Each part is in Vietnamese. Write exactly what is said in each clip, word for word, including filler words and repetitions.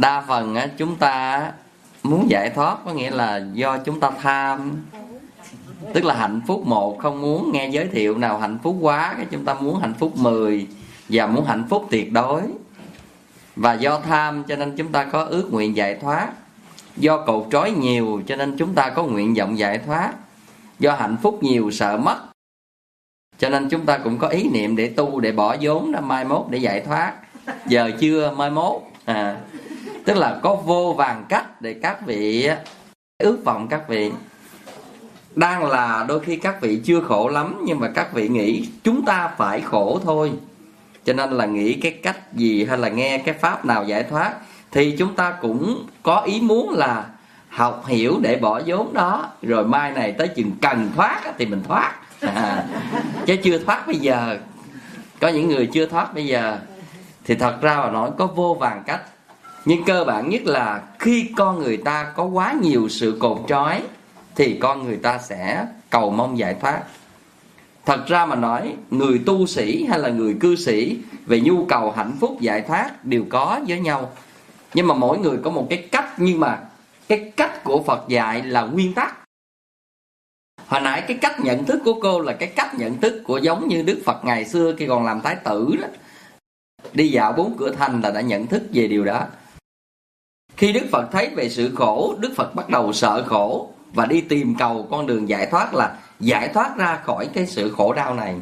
đa phần á, chúng ta muốn giải thoát có nghĩa là do chúng ta tham. Tức là hạnh phúc một không muốn nghe giới thiệu nào hạnh phúc quá, cái chúng ta muốn hạnh phúc mười và muốn hạnh phúc tuyệt đối. Và do tham cho nên chúng ta có ước nguyện giải thoát. Do cột trói nhiều cho nên chúng ta có nguyện vọng giải thoát. Do hạnh phúc nhiều sợ mất cho nên chúng ta cũng có ý niệm để tu, để bỏ vốn ra mai mốt để giải thoát. Giờ chưa mai mốt à. Tức là có vô vàn cách để các vị ước vọng các vị. Đang là đôi khi các vị chưa khổ lắm, nhưng mà các vị nghĩ chúng ta phải khổ thôi, cho nên là nghĩ cái cách gì hay là nghe cái pháp nào giải thoát, thì chúng ta cũng có ý muốn là học hiểu để bỏ vốn đó, rồi mai này tới chừng cần thoát thì mình thoát à, chứ chưa thoát bây giờ. Có những người chưa thoát bây giờ. Thì thật ra mà nói có vô vàn cách, nhưng cơ bản nhất là khi con người ta có quá nhiều sự cột trói thì con người ta sẽ cầu mong giải thoát. Thật ra mà nói, người tu sĩ hay là người cư sĩ về nhu cầu hạnh phúc giải thoát đều có với nhau, nhưng mà mỗi người có một cái cách. Nhưng mà cái cách của Phật dạy là nguyên tắc. Hồi nãy cái cách nhận thức của cô là cái cách nhận thức của giống như Đức Phật ngày xưa khi còn làm thái tử đó, đi dạo bốn cửa thành là đã nhận thức về điều đó. Khi Đức Phật thấy về sự khổ, Đức Phật bắt đầu sợ khổ và đi tìm cầu con đường giải thoát, là giải thoát ra khỏi cái sự khổ đau này.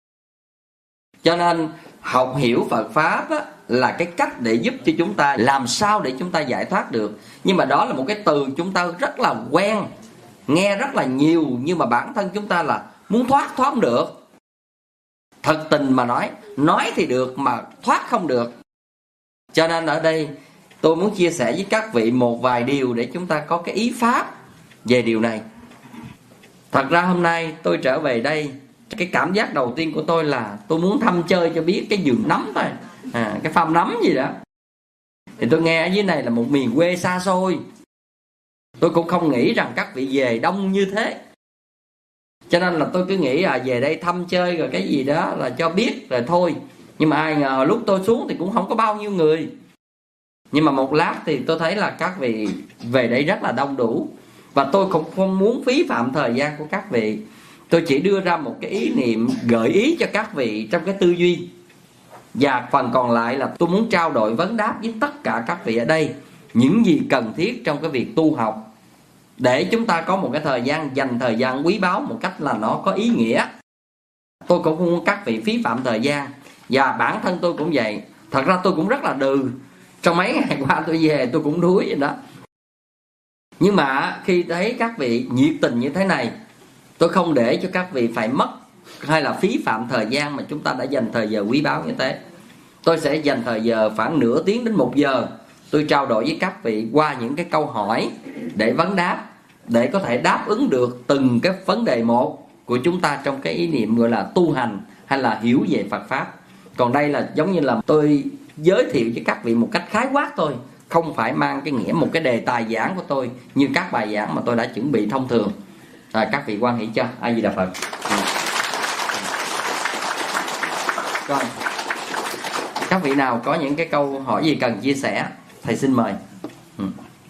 Cho nên học hiểu Phật Pháp á, là cái cách để giúp cho chúng ta làm sao để chúng ta giải thoát được. Nhưng mà đó là một cái từ chúng ta rất là quen, nghe rất là nhiều, nhưng mà bản thân chúng ta là muốn thoát, thoát không được. Thật tình mà nói, nói thì được mà thoát không được. Cho nên ở đây tôi muốn chia sẻ với các vị một vài điều để chúng ta có cái ý pháp về điều này. Thật ra hôm nay tôi trở về đây, cái cảm giác đầu tiên của tôi là tôi muốn thăm chơi cho biết cái vườn nấm thôi à, cái farm nấm gì đó. Thì tôi nghe ở dưới này là một miền quê xa xôi, tôi cũng không nghĩ rằng các vị về đông như thế. Cho nên là tôi cứ nghĩ là về đây thăm chơi rồi cái gì đó là cho biết rồi thôi. Nhưng mà ai ngờ lúc tôi xuống thì cũng không có bao nhiêu người. Nhưng mà một lát thì tôi thấy là các vị về đây rất là đông đủ. Và tôi cũng không muốn phí phạm thời gian của các vị. Tôi chỉ đưa ra một cái ý niệm gợi ý cho các vị trong cái tư duy. Và phần còn lại là tôi muốn trao đổi vấn đáp với tất cả các vị ở đây những gì cần thiết trong cái việc tu học, để chúng ta có một cái thời gian, dành thời gian quý báu một cách là nó có ý nghĩa. Tôi cũng không muốn các vị phí phạm thời gian. Và bản thân tôi cũng vậy. Thật ra tôi cũng rất là đừ. Trong mấy ngày qua tôi về tôi cũng đuối vậy đó. Nhưng mà khi thấy các vị nhiệt tình như thế này, tôi không để cho các vị phải mất hay là phí phạm thời gian mà chúng ta đã dành thời giờ quý báu như thế. Tôi sẽ dành thời giờ khoảng nửa tiếng đến một giờ, tôi trao đổi với các vị qua những cái câu hỏi để vấn đáp, để có thể đáp ứng được từng cái vấn đề một của chúng ta trong cái ý niệm gọi là tu hành hay là hiểu về Phật Pháp. Còn đây là giống như là tôi giới thiệu với các vị một cách khái quát thôi, không phải mang cái nghĩa một cái đề tài giảng của tôi như các bài giảng mà tôi đã chuẩn bị thông thường. À, các vị quan hệ cho A Di Đà Phật. Rồi, các vị nào có những cái câu hỏi gì cần chia sẻ, thầy xin mời. Ừ.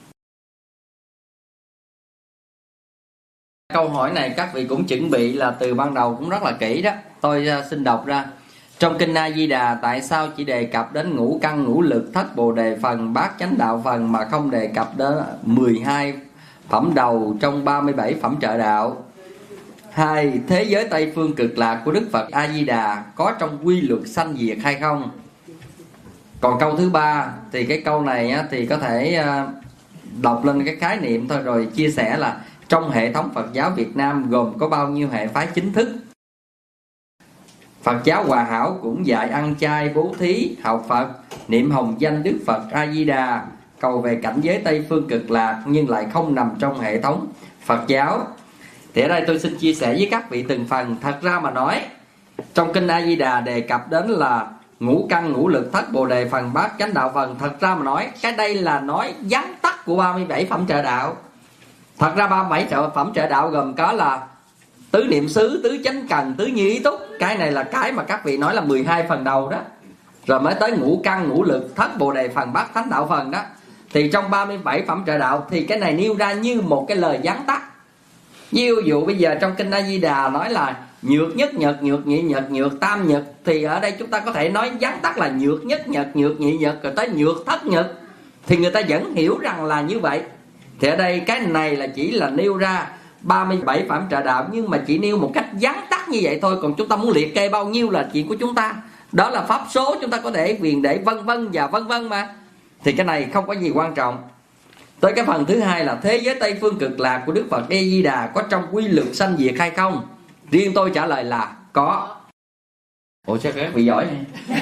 Câu hỏi này các vị cũng chuẩn bị là từ ban đầu cũng rất là kỹ đó. Tôi uh, xin đọc ra. Trong kinh A Di Đà tại sao chỉ đề cập đến ngũ căn ngũ lực thất bồ đề phần bát chánh đạo phần mà không đề cập đến mười hai phẩm đầu trong ba mươi bảy phẩm trợ đạo? Hai, thế giới Tây phương cực lạc của Đức Phật A Di Đà có trong quy luật sanh diệt hay không? Còn câu thứ ba thì cái câu này á, thì có thể uh, đọc lên cái khái niệm thôi rồi chia sẻ là trong hệ thống Phật giáo Việt Nam gồm có bao nhiêu hệ phái chính thức? Phật giáo Hòa Hảo cũng dạy ăn chay, bố thí, học Phật, niệm hồng danh Đức Phật A Di Đà, cầu về cảnh giới Tây phương cực lạc, nhưng lại không nằm trong hệ thống Phật giáo. Thì ở đây tôi xin chia sẻ với các vị từng phần. Thật ra mà nói, trong kinh A Di Đà đề cập đến là ngũ căn ngũ lực thất bồ đề phần bát chánh đạo phần. Thật ra mà nói, cái đây là nói vắn tắt của ba mươi bảy phẩm trợ đạo. Thật ra ba mươi bảy phẩm trợ đạo gồm có là tứ niệm xứ, tứ chánh cần, tứ như ý túc. Cái này là cái mà các vị nói là mười hai phần đầu đó. Rồi mới tới ngũ căn ngũ lực thất bồ đề phần bát chánh đạo phần đó. Thì trong ba mươi bảy phẩm trợ đạo thì cái này nêu ra như một cái lời vắn tắt. Ví dụ bây giờ trong kinh A Di Đà nói là nhược nhất nhật, nhược nhị nhật, nhược tam nhật, thì ở đây chúng ta có thể nói vắn tắt là nhược nhất nhật, nhược nhị nhật, rồi tới nhược thất nhật, thì người ta vẫn hiểu rằng là như vậy. Thì ở đây cái này là chỉ là nêu ra ba mươi bảy phẩm trợ đạo, nhưng mà chỉ nêu một cách vắn tắt như vậy thôi. Còn chúng ta muốn liệt kê bao nhiêu là chuyện của chúng ta, đó là pháp số, chúng ta có thể quyền để vân vân và vân vân mà. Thì cái này không có gì quan trọng. Tới cái phần thứ hai là thế giới Tây Phương Cực Lạc của Đức Phật A Di Đà có trong quy luật sanh diệt hay không? Riêng tôi trả lời là có. Ủa sao các vị giỏi này?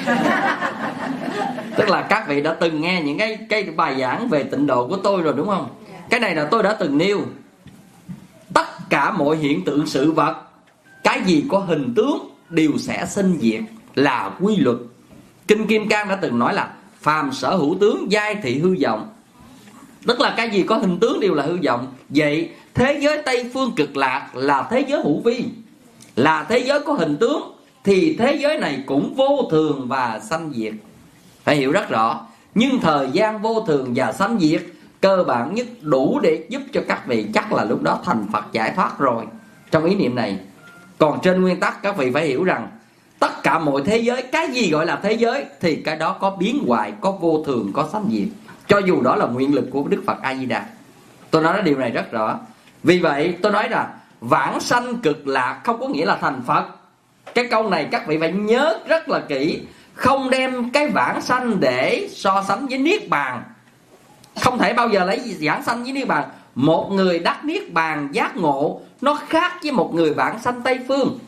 Tức là các vị đã từng nghe những cái cái bài giảng về tịnh độ của tôi rồi đúng không? Cái này là tôi đã từng nêu. Tất cả mọi hiện tượng sự vật, cái gì có hình tướng đều sẽ sinh diệt, là quy luật. Kinh Kim Cang đã từng nói là phàm sở hữu tướng giai thị hư vọng. Tức là cái gì có hình tướng đều là hư vọng. Vậy thế giới Tây Phương Cực Lạc là thế giới hữu vi, là thế giới có hình tướng, thì thế giới này cũng vô thường và sanh diệt. Phải hiểu rất rõ. Nhưng thời gian vô thường và sanh diệt cơ bản nhất đủ để giúp cho các vị chắc là lúc đó thành Phật giải thoát rồi, trong ý niệm này. Còn trên nguyên tắc các vị phải hiểu rằng tất cả mọi thế giới, cái gì gọi là thế giới thì cái đó có biến hoại, có vô thường, có sanh diệt, cho dù đó là nguyện lực của Đức Phật A Di Đà. Tôi nói điều này rất rõ. Vì vậy tôi nói là vãng sanh cực lạc không có nghĩa là thành Phật. Cái câu này các vị phải nhớ rất là kỹ. Không đem cái vãng sanh để so sánh với niết bàn. Không thể bao giờ lấy vãng sanh với niết bàn. Một người đắc niết bàn giác ngộ nó khác với một người vãng sanh Tây Phương.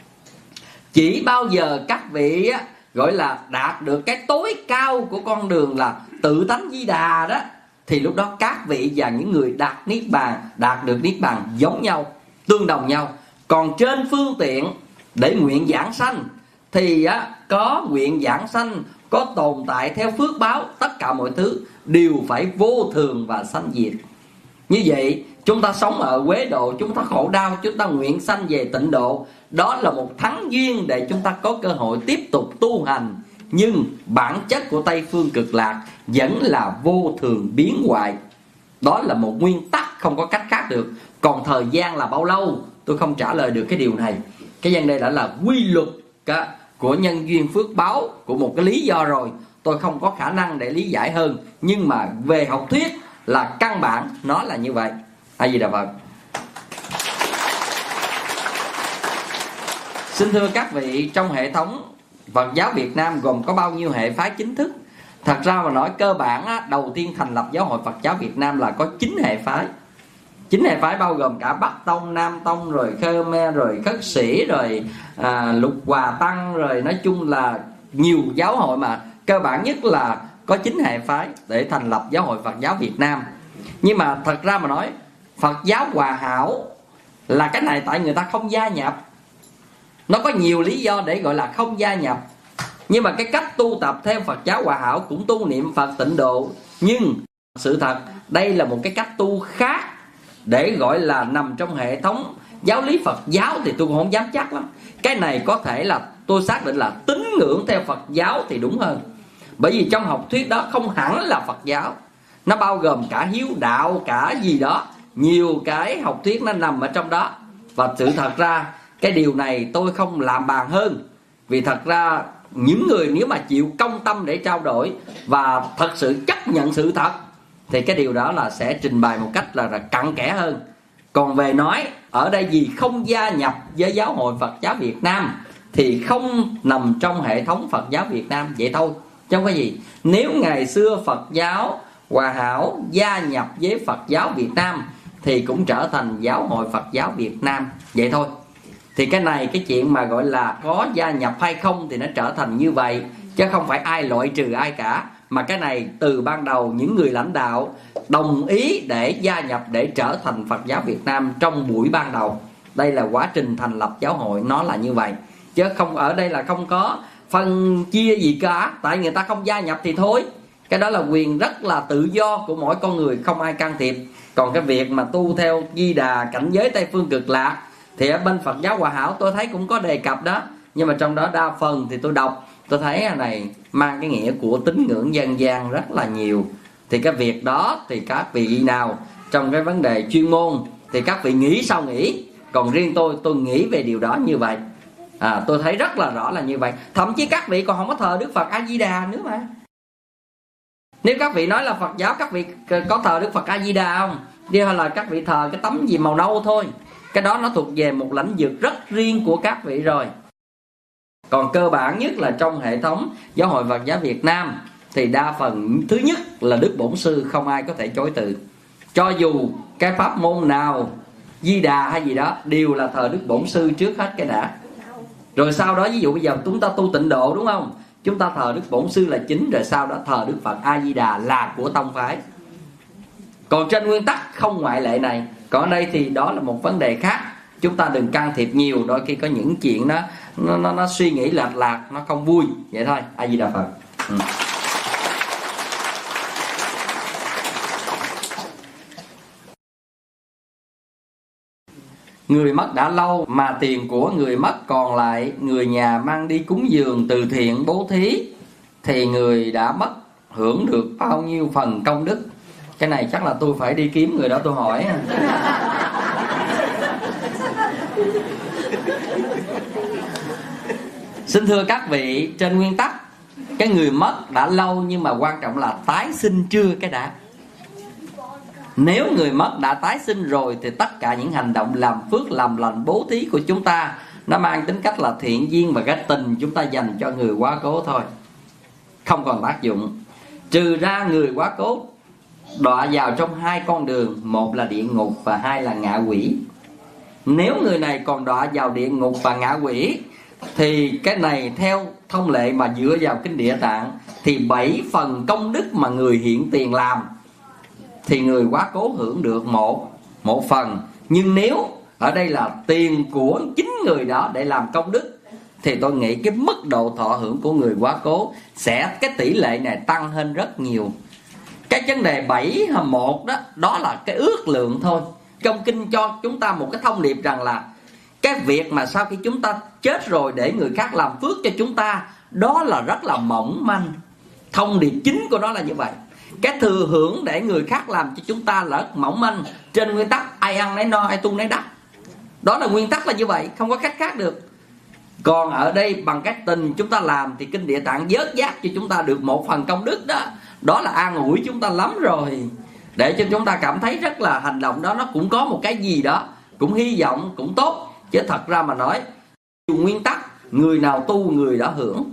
Chỉ bao giờ các vị gọi là đạt được cái tối cao của con đường là tự tánh Di Đà đó, thì lúc đó các vị và những người đạt niết bàn, đạt được niết bàn giống nhau, tương đồng nhau. Còn trên phương tiện để nguyện giảng sanh thì á, có nguyện giảng sanh, có tồn tại theo phước báo, tất cả mọi thứ đều phải vô thường và sanh diệt. Như vậy chúng ta sống ở Quế Độ, chúng ta khổ đau, chúng ta nguyện sanh về tịnh độ, đó là một thắng duyên để chúng ta có cơ hội tiếp tục tu hành. Nhưng bản chất của Tây Phương Cực Lạc vẫn là vô thường biến hoại. Đó là một nguyên tắc, không có cách khác được. Còn thời gian là bao lâu tôi không trả lời được cái điều này. Cái vấn đề đã là quy luật của nhân duyên phước báo, của một cái lý do rồi, tôi không có khả năng để lý giải hơn. Nhưng mà về học thuyết là căn bản nó là như vậy. A Di Đà Phật. Xin thưa các vị, trong hệ thống Phật giáo Việt Nam gồm có bao nhiêu hệ phái chính thức? Thật ra mà nói cơ bản á, đầu tiên thành lập Giáo hội Phật giáo Việt Nam là có chín hệ phái. Chín hệ phái bao gồm cả Bắc Tông, Nam Tông, rồi Khmer, rồi Khất Sĩ, rồi à, Lục Hòa Tăng, rồi nói chung là nhiều giáo hội, mà cơ bản nhất là có chín hệ phái để thành lập Giáo hội Phật giáo Việt Nam. Nhưng mà thật ra mà nói Phật giáo Hòa Hảo là cái này tại người ta không gia nhập. Nó có nhiều lý do để gọi là không gia nhập. Nhưng mà cái cách tu tập theo Phật giáo Hòa Hảo cũng tu niệm Phật tịnh độ. Nhưng sự thật đây là một cái cách tu khác, để gọi là nằm trong hệ thống giáo lý Phật giáo thì tôi cũng không dám chắc lắm. Cái này có thể là tôi xác định là tín ngưỡng theo Phật giáo thì đúng hơn. Bởi vì trong học thuyết đó không hẳn là Phật giáo, nó bao gồm cả hiếu đạo, cả gì đó, nhiều cái học thuyết nó nằm ở trong đó. Và sự thật ra cái điều này tôi không làm bàn hơn. Vì thật ra những người nếu mà chịu công tâm để trao đổi và thật sự chấp nhận sự thật thì cái điều đó là sẽ trình bày một cách là, là cặn kẽ hơn. Còn về nói ở đây gì không gia nhập với Giáo hội Phật giáo Việt Nam thì không nằm trong hệ thống Phật giáo Việt Nam, vậy thôi, chứ không có gì. Nếu ngày xưa Phật giáo Hòa Hảo gia nhập với Phật giáo Việt Nam thì cũng trở thành Giáo hội Phật giáo Việt Nam, vậy thôi. Thì cái này, cái chuyện mà gọi là có gia nhập hay không thì nó trở thành như vậy, chứ không phải ai loại trừ ai cả. Mà cái này từ ban đầu những người lãnh đạo đồng ý để gia nhập, để trở thành Phật giáo Việt Nam trong buổi ban đầu. Đây là quá trình thành lập giáo hội, nó là như vậy. Chứ không ở đây là không có phân chia gì cả. Tại người ta không gia nhập thì thôi. Cái đó là quyền rất là tự do của mỗi con người, không ai can thiệp. Còn cái việc mà tu theo Di Đà cảnh giới Tây Phương Cực Lạc thì ở bên Phật giáo Hòa Hảo tôi thấy cũng có đề cập đó. Nhưng mà trong đó đa phần thì tôi đọc, tôi thấy này mang cái nghĩa của tín ngưỡng dân gian rất là nhiều. Thì cái việc đó thì các vị nào trong cái vấn đề chuyên môn thì các vị nghĩ sao nghĩ, còn riêng tôi tôi nghĩ về điều đó như vậy. À, tôi thấy rất là rõ là như vậy. Thậm chí các vị còn không có thờ Đức Phật A Di Đà nữa mà. Nếu các vị nói là Phật giáo, các vị có thờ Đức Phật A Di Đà không? Đi hay là các vị thờ cái tấm gì màu nâu thôi. Cái đó nó thuộc về một lãnh vực rất riêng của các vị rồi. Còn cơ bản nhất là trong hệ thống Giáo hội Phật giáo Việt Nam thì đa phần thứ nhất là Đức Bổn Sư không ai có thể chối từ. Cho dù cái pháp môn nào, Di Đà hay gì đó, đều là thờ Đức Bổn Sư trước hết cái đã. Rồi sau đó ví dụ bây giờ chúng ta tu tịnh độ đúng không? Chúng ta thờ Đức Bổn Sư là chính, rồi sau đó thờ Đức Phật A Di Đà là của tông phái. Còn trên nguyên tắc không ngoại lệ này. Còn ở đây thì đó là một vấn đề khác. Chúng ta đừng can thiệp nhiều, đôi khi có những chuyện đó nó, nó, nó suy nghĩ lệch lạc, nó không vui. Vậy thôi. A Di Đà Phật. Ừ. Người mất đã lâu mà tiền của người mất còn lại, người nhà mang đi cúng dường từ thiện bố thí, thì người đã mất hưởng được bao nhiêu phần công đức? Cái này chắc là tôi phải đi kiếm người đó tôi hỏi. Xin thưa các vị, trên nguyên tắc cái người mất đã lâu, nhưng mà quan trọng là tái sinh chưa cái đã. Nếu người mất đã tái sinh rồi thì tất cả những hành động làm phước, làm lành, bố thí của chúng ta nó mang tính cách là thiện duyên và cái tình chúng ta dành cho người quá cố thôi, không còn tác dụng. Trừ ra người quá cố đọa vào trong hai con đường, một là địa ngục và hai là ngạ quỷ. Nếu người này còn đọa vào địa ngục và ngạ quỷ thì cái này theo thông lệ mà dựa vào kinh Địa Tạng thì bảy phần công đức mà người hiện tiền làm thì người quá cố hưởng được một một phần. Nhưng nếu ở đây là tiền của chính người đó để làm công đức thì tôi nghĩ cái mức độ thọ hưởng của người quá cố sẽ, cái tỷ lệ này tăng hơn rất nhiều. Cái vấn đề bảy hay một đó, đó là cái ước lượng thôi. Trong kinh cho chúng ta một cái thông điệp rằng là cái việc mà sau khi chúng ta chết rồi để người khác làm phước cho chúng ta, đó là rất là mỏng manh. Thông điệp chính của nó là như vậy. Cái thừa hưởng để người khác làm cho chúng ta là rất mỏng manh. Trên nguyên tắc ai ăn nấy no, ai tu nấy đắc. Đó là nguyên tắc là như vậy, không có cách khác được. Còn ở đây bằng cái tình chúng ta làm thì kinh Địa Tạng vớt giác cho chúng ta được một phần công đức đó. Đó là an ủi chúng ta lắm rồi, để cho chúng ta cảm thấy rất là hành động đó nó cũng có một cái gì đó, cũng hy vọng, cũng tốt. Chứ thật ra mà nói, nguyên tắc người nào tu người đó hưởng,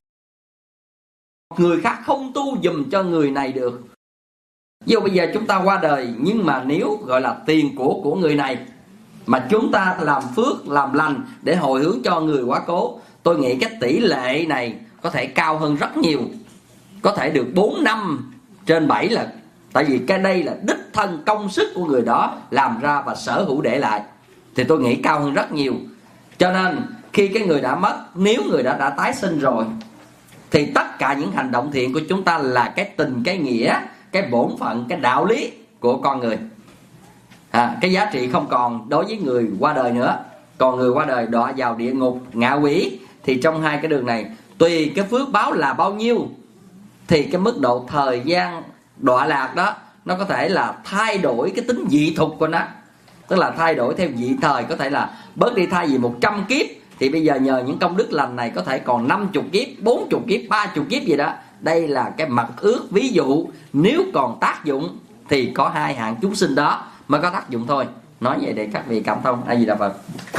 người khác không tu dùm cho người này được. Dù bây giờ chúng ta qua đời, nhưng mà nếu gọi là tiền của của người này mà chúng ta làm phước, làm lành để hồi hướng cho người quá cố, tôi nghĩ cái tỷ lệ này có thể cao hơn rất nhiều. Có thể được bốn năm trên bảy lần. Tại vì cái đây là đích thân công sức của người đó làm ra và sở hữu để lại, thì tôi nghĩ cao hơn rất nhiều. Cho nên khi cái người đã mất, nếu người đã đã tái sinh rồi thì tất cả những hành động thiện của chúng ta là cái tình, cái nghĩa, cái bổn phận, cái đạo lý của con người. À, cái giá trị không còn đối với người qua đời nữa. Còn người qua đời đọa vào địa ngục, ngạ quỷ, thì trong hai cái đường này tùy cái phước báo là bao nhiêu thì cái mức độ thời gian đọa lạc đó nó có thể là thay đổi cái tính dị thục của nó. Tức là thay đổi theo dị thời, có thể là bớt đi, thay vì một trăm kiếp thì bây giờ nhờ những công đức lành này có thể còn năm mươi kiếp, bốn mươi kiếp, ba mươi kiếp gì đó. Đây là cái mặt ước ví dụ. Nếu còn tác dụng thì có hai hạng chúng sinh đó mới có tác dụng thôi. Nói vậy để các vị cảm thông. A Di Đà Phật. Ừ.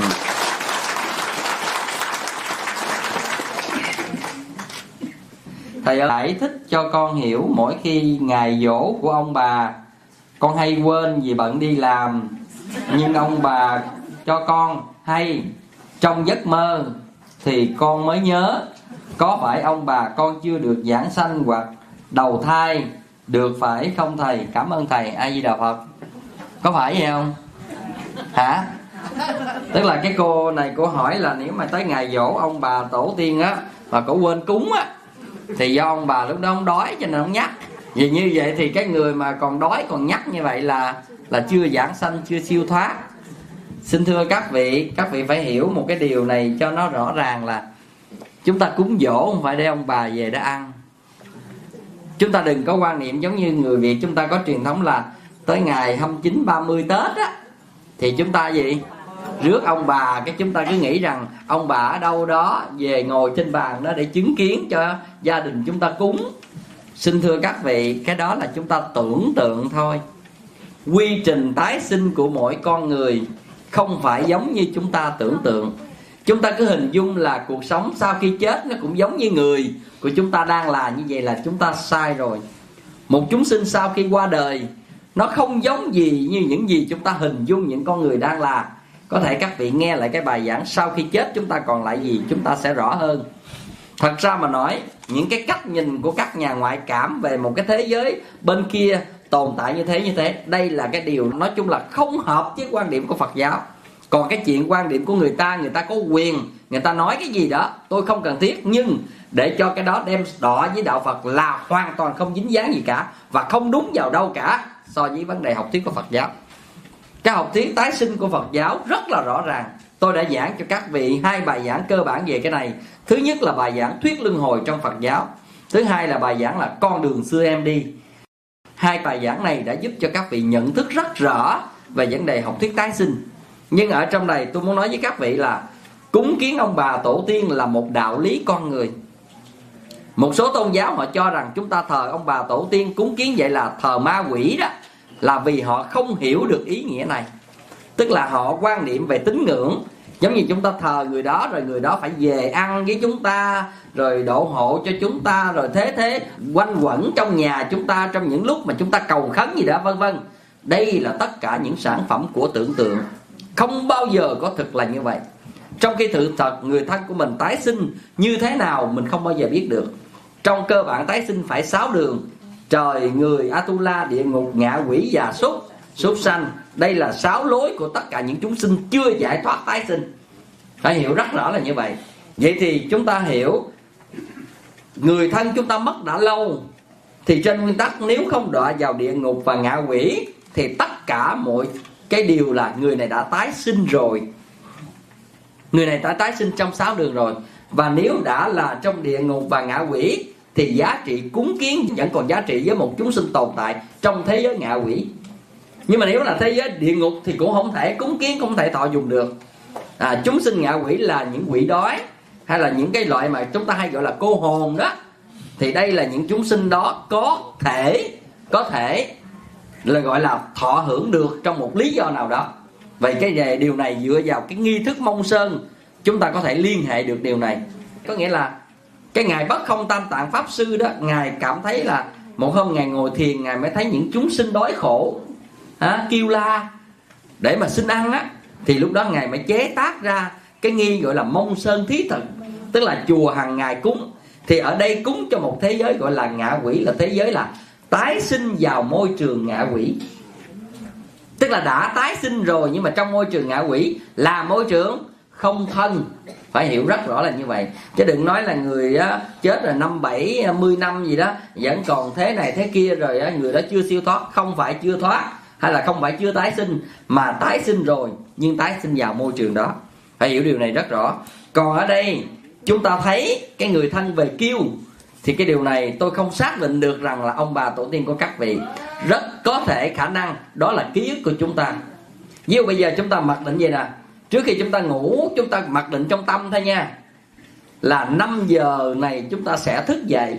Thầy giải thích cho con hiểu, mỗi khi ngày giỗ của ông bà con hay quên vì bận đi làm, nhưng ông bà cho con hay trong giấc mơ thì con mới nhớ. Có phải ông bà con chưa được giảng sanh hoặc đầu thai được phải không thầy? Cảm ơn thầy. A Di Đà Phật. Có phải vậy không? Hả? Tức là cái cô này cô hỏi là nếu mà tới ngày giỗ ông bà tổ tiên á mà cổ quên cúng á thì do ông bà lúc đó không đói cho nên không nhắc. Vì như vậy thì cái người mà còn đói còn nhắc như vậy là là chưa giảng sanh, chưa siêu thoát. Xin thưa các vị, các vị phải hiểu một cái điều này cho nó rõ ràng là chúng ta cúng dỗ không phải để ông bà về để ăn. Chúng ta đừng có quan niệm giống như người Việt chúng ta có truyền thống là tới ngày hai mươi chín ba mươi Tết á thì chúng ta gì rước ông bà, cái chúng ta cứ nghĩ rằng ông bà ở đâu đó về ngồi trên bàn đó để chứng kiến cho gia đình chúng ta cúng. Xin thưa các vị, cái đó là chúng ta tưởng tượng thôi. Quy trình tái sinh của mỗi con người không phải giống như chúng ta tưởng tượng. Chúng ta cứ hình dung là cuộc sống sau khi chết nó cũng giống như người của chúng ta đang là như vậy là chúng ta sai rồi. Một chúng sinh sau khi qua đời nó không giống gì như những gì chúng ta hình dung những con người đang là. Có thể các vị nghe lại cái bài giảng sau khi chết chúng ta còn lại gì, chúng ta sẽ rõ hơn. Thật ra mà nói, những cái cách nhìn của các nhà ngoại cảm về một cái thế giới bên kia tồn tại như thế như thế, đây là cái điều nói chung là không hợp với quan điểm của Phật giáo. Còn cái chuyện quan điểm của người ta, người ta có quyền, người ta nói cái gì đó tôi không cần thiết, nhưng để cho cái đó đem đọ với đạo Phật là hoàn toàn không dính dáng gì cả, và không đúng vào đâu cả so với vấn đề học thuyết của Phật giáo. Cái học thuyết tái sinh của Phật giáo rất là rõ ràng. Tôi đã giảng cho các vị hai bài giảng cơ bản về cái này. Thứ nhất là bài giảng thuyết luân hồi trong Phật giáo. Thứ hai là bài giảng là con đường xưa em đi. Hai bài giảng này đã giúp cho các vị nhận thức rất rõ về vấn đề học thuyết tái sinh. Nhưng ở trong này tôi muốn nói với các vị là cúng kiến ông bà tổ tiên là một đạo lý con người. Một số tôn giáo họ cho rằng chúng ta thờ ông bà tổ tiên cúng kiến vậy là thờ ma quỷ đó, là vì họ không hiểu được ý nghĩa này. Tức là họ quan niệm về tín ngưỡng, giống như chúng ta thờ người đó rồi người đó phải về ăn với chúng ta, rồi độ hộ cho chúng ta, rồi thế thế quanh quẩn trong nhà chúng ta trong những lúc mà chúng ta cầu khấn gì đó vân vân. Đây là tất cả những sản phẩm của tưởng tượng, không bao giờ có thực là như vậy. Trong khi thực thật người thân của mình tái sinh như thế nào mình không bao giờ biết được. Trong cơ bản tái sinh phải sáu đường: trời, người, Atula, địa ngục, ngạ quỷ, già súc, súc sanh. Đây là sáu lối của tất cả những chúng sinh chưa giải thoát tái sinh. Phải hiểu rất rõ là như vậy. Vậy thì chúng ta hiểu người thân chúng ta mất đã lâu, thì trên nguyên tắc nếu không đọa vào địa ngục và ngạ quỷ thì tất cả mọi cái điều là người này đã tái sinh rồi. Người này đã tái sinh trong sáu đường rồi. Và nếu đã là trong địa ngục và ngạ quỷ thì giá trị cúng kiến vẫn còn giá trị với một chúng sinh tồn tại trong thế giới ngạ quỷ. Nhưng mà nếu là thế giới địa ngục thì cũng không thể cúng kiến, không thể thọ dùng được. à, Chúng sinh ngạ quỷ là những quỷ đói, hay là những cái loại mà chúng ta hay gọi là cô hồn đó. Thì đây là những chúng sinh đó có thể Có thể là gọi là thọ hưởng được trong một lý do nào đó. Vậy cái về điều này dựa vào cái nghi thức mông sơn chúng ta có thể liên hệ được điều này. Có nghĩa là cái Ngài Bất Không Tam Tạng Pháp Sư đó, Ngài cảm thấy là một hôm Ngài ngồi thiền, Ngài mới thấy những chúng sinh đói khổ à, kêu la để mà xin ăn á. Thì lúc đó Ngài mới chế tác ra cái nghi gọi là mông sơn thí thực, tức là chùa hàng ngày cúng. Thì ở đây cúng cho một thế giới gọi là ngạ quỷ, là thế giới là tái sinh vào môi trường ngạ quỷ. Tức là đã tái sinh rồi, nhưng mà trong môi trường ngạ quỷ là môi trường không thân. Phải hiểu rất rõ là như vậy. Chứ đừng nói là người á, chết rồi năm bảy mươi năm gì đó vẫn còn thế này thế kia, rồi á, người đó chưa siêu thoát. Không phải chưa thoát, hay là không phải chưa tái sinh, mà tái sinh rồi nhưng tái sinh vào môi trường đó. Phải hiểu điều này rất rõ. Còn ở đây chúng ta thấy cái người thân về kêu, thì cái điều này tôi không xác định được rằng là ông bà tổ tiên của các vị. Rất có thể khả năng đó là ký ức của chúng ta. Ví dụ bây giờ chúng ta mặc định vậy nè, trước khi chúng ta ngủ chúng ta mặc định trong tâm thôi nha, là năm giờ này chúng ta sẽ thức dậy.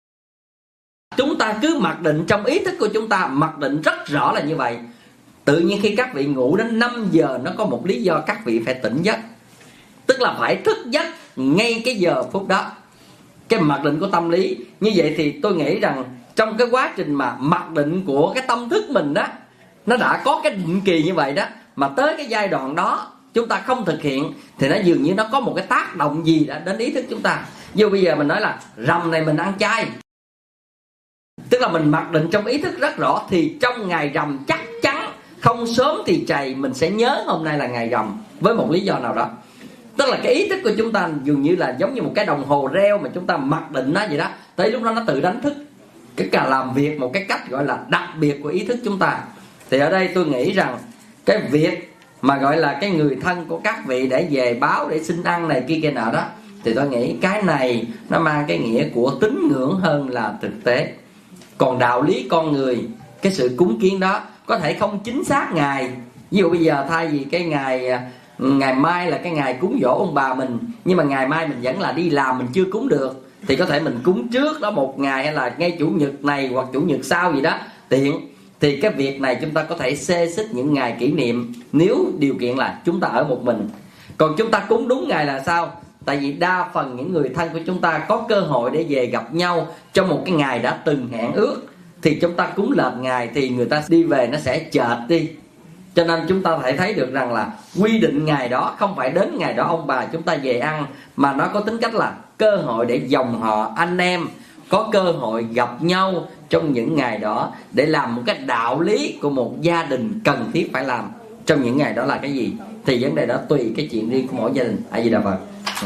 Chúng ta cứ mặc định trong ý thức của chúng ta, mặc định rất rõ là như vậy. Tự nhiên khi các vị ngủ đến năm giờ, nó có một lý do các vị phải tỉnh giấc, tức là phải thức giấc ngay cái giờ phút đó. Cái mặc định của tâm lý như vậy thì tôi nghĩ rằng trong cái quá trình mà mặc định của cái tâm thức mình đó, nó đã có cái định kỳ như vậy đó, mà tới cái giai đoạn đó chúng ta không thực hiện thì nó dường như nó có một cái tác động gì đã đến ý thức chúng ta. Dù bây giờ mình nói là rằm này mình ăn chay, tức là mình mặc định trong ý thức rất rõ, thì trong ngày rằm chắc chắn không sớm thì trầy mình sẽ nhớ hôm nay là ngày rằm với một lý do nào đó. Tức là cái ý thức của chúng ta dường như là giống như một cái đồng hồ reo mà chúng ta mặc định nó vậy đó. Tới lúc đó nó tự đánh thức, cái cả làm việc một cái cách gọi là đặc biệt của ý thức chúng ta. Thì ở đây tôi nghĩ rằng cái việc mà gọi là cái người thân của các vị để về báo để xin ăn này kia kia nọ đó, thì tôi nghĩ cái này nó mang cái nghĩa của tín ngưỡng hơn là thực tế. Còn đạo lý con người, cái sự cúng kiến đó có thể không chính xác ngày. Ví dụ bây giờ thay vì cái ngày ngày mai là cái ngày cúng dỗ ông bà mình, nhưng mà ngày mai mình vẫn là đi làm, mình chưa cúng được, thì có thể mình cúng trước đó một ngày, hay là ngay chủ nhật này hoặc chủ nhật sau gì đó tiện. Thì cái việc này chúng ta có thể xê xích những ngày kỷ niệm, nếu điều kiện là chúng ta ở một mình. Còn chúng ta cúng đúng ngày là sao? Tại vì đa phần những người thân của chúng ta có cơ hội để về gặp nhau trong một cái ngày đã từng hẹn ước, thì chúng ta cúng lệch ngày thì người ta đi về nó sẽ chệch đi. Cho nên chúng ta thể thấy được rằng là quy định ngày đó không phải đến ngày đó ông bà chúng ta về ăn, mà nó có tính cách là cơ hội để dòng họ anh em có cơ hội gặp nhau trong những ngày đó, để làm một cái đạo lý của một gia đình cần thiết phải làm trong những ngày đó là cái gì. Thì vấn đề đó tùy cái chuyện riêng của mỗi gia đình. A Di Đà Phật. Ừ.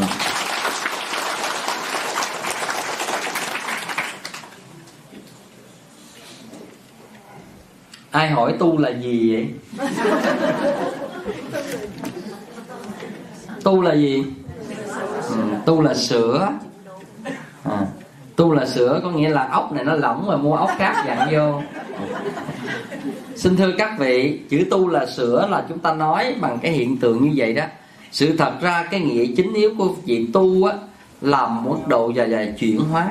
Ai hỏi tu là gì vậy? Tu là gì? Ừ, tu là sữa. À, tu là sữa có nghĩa là ốc này nó lỏng rồi mua ốc khác dặn vô. Xin thưa các vị, chữ tu là sữa là chúng ta nói bằng cái hiện tượng như vậy đó. Sự thật ra cái nghĩa chính yếu của chuyện tu á là một độ dài dài chuyển hóa.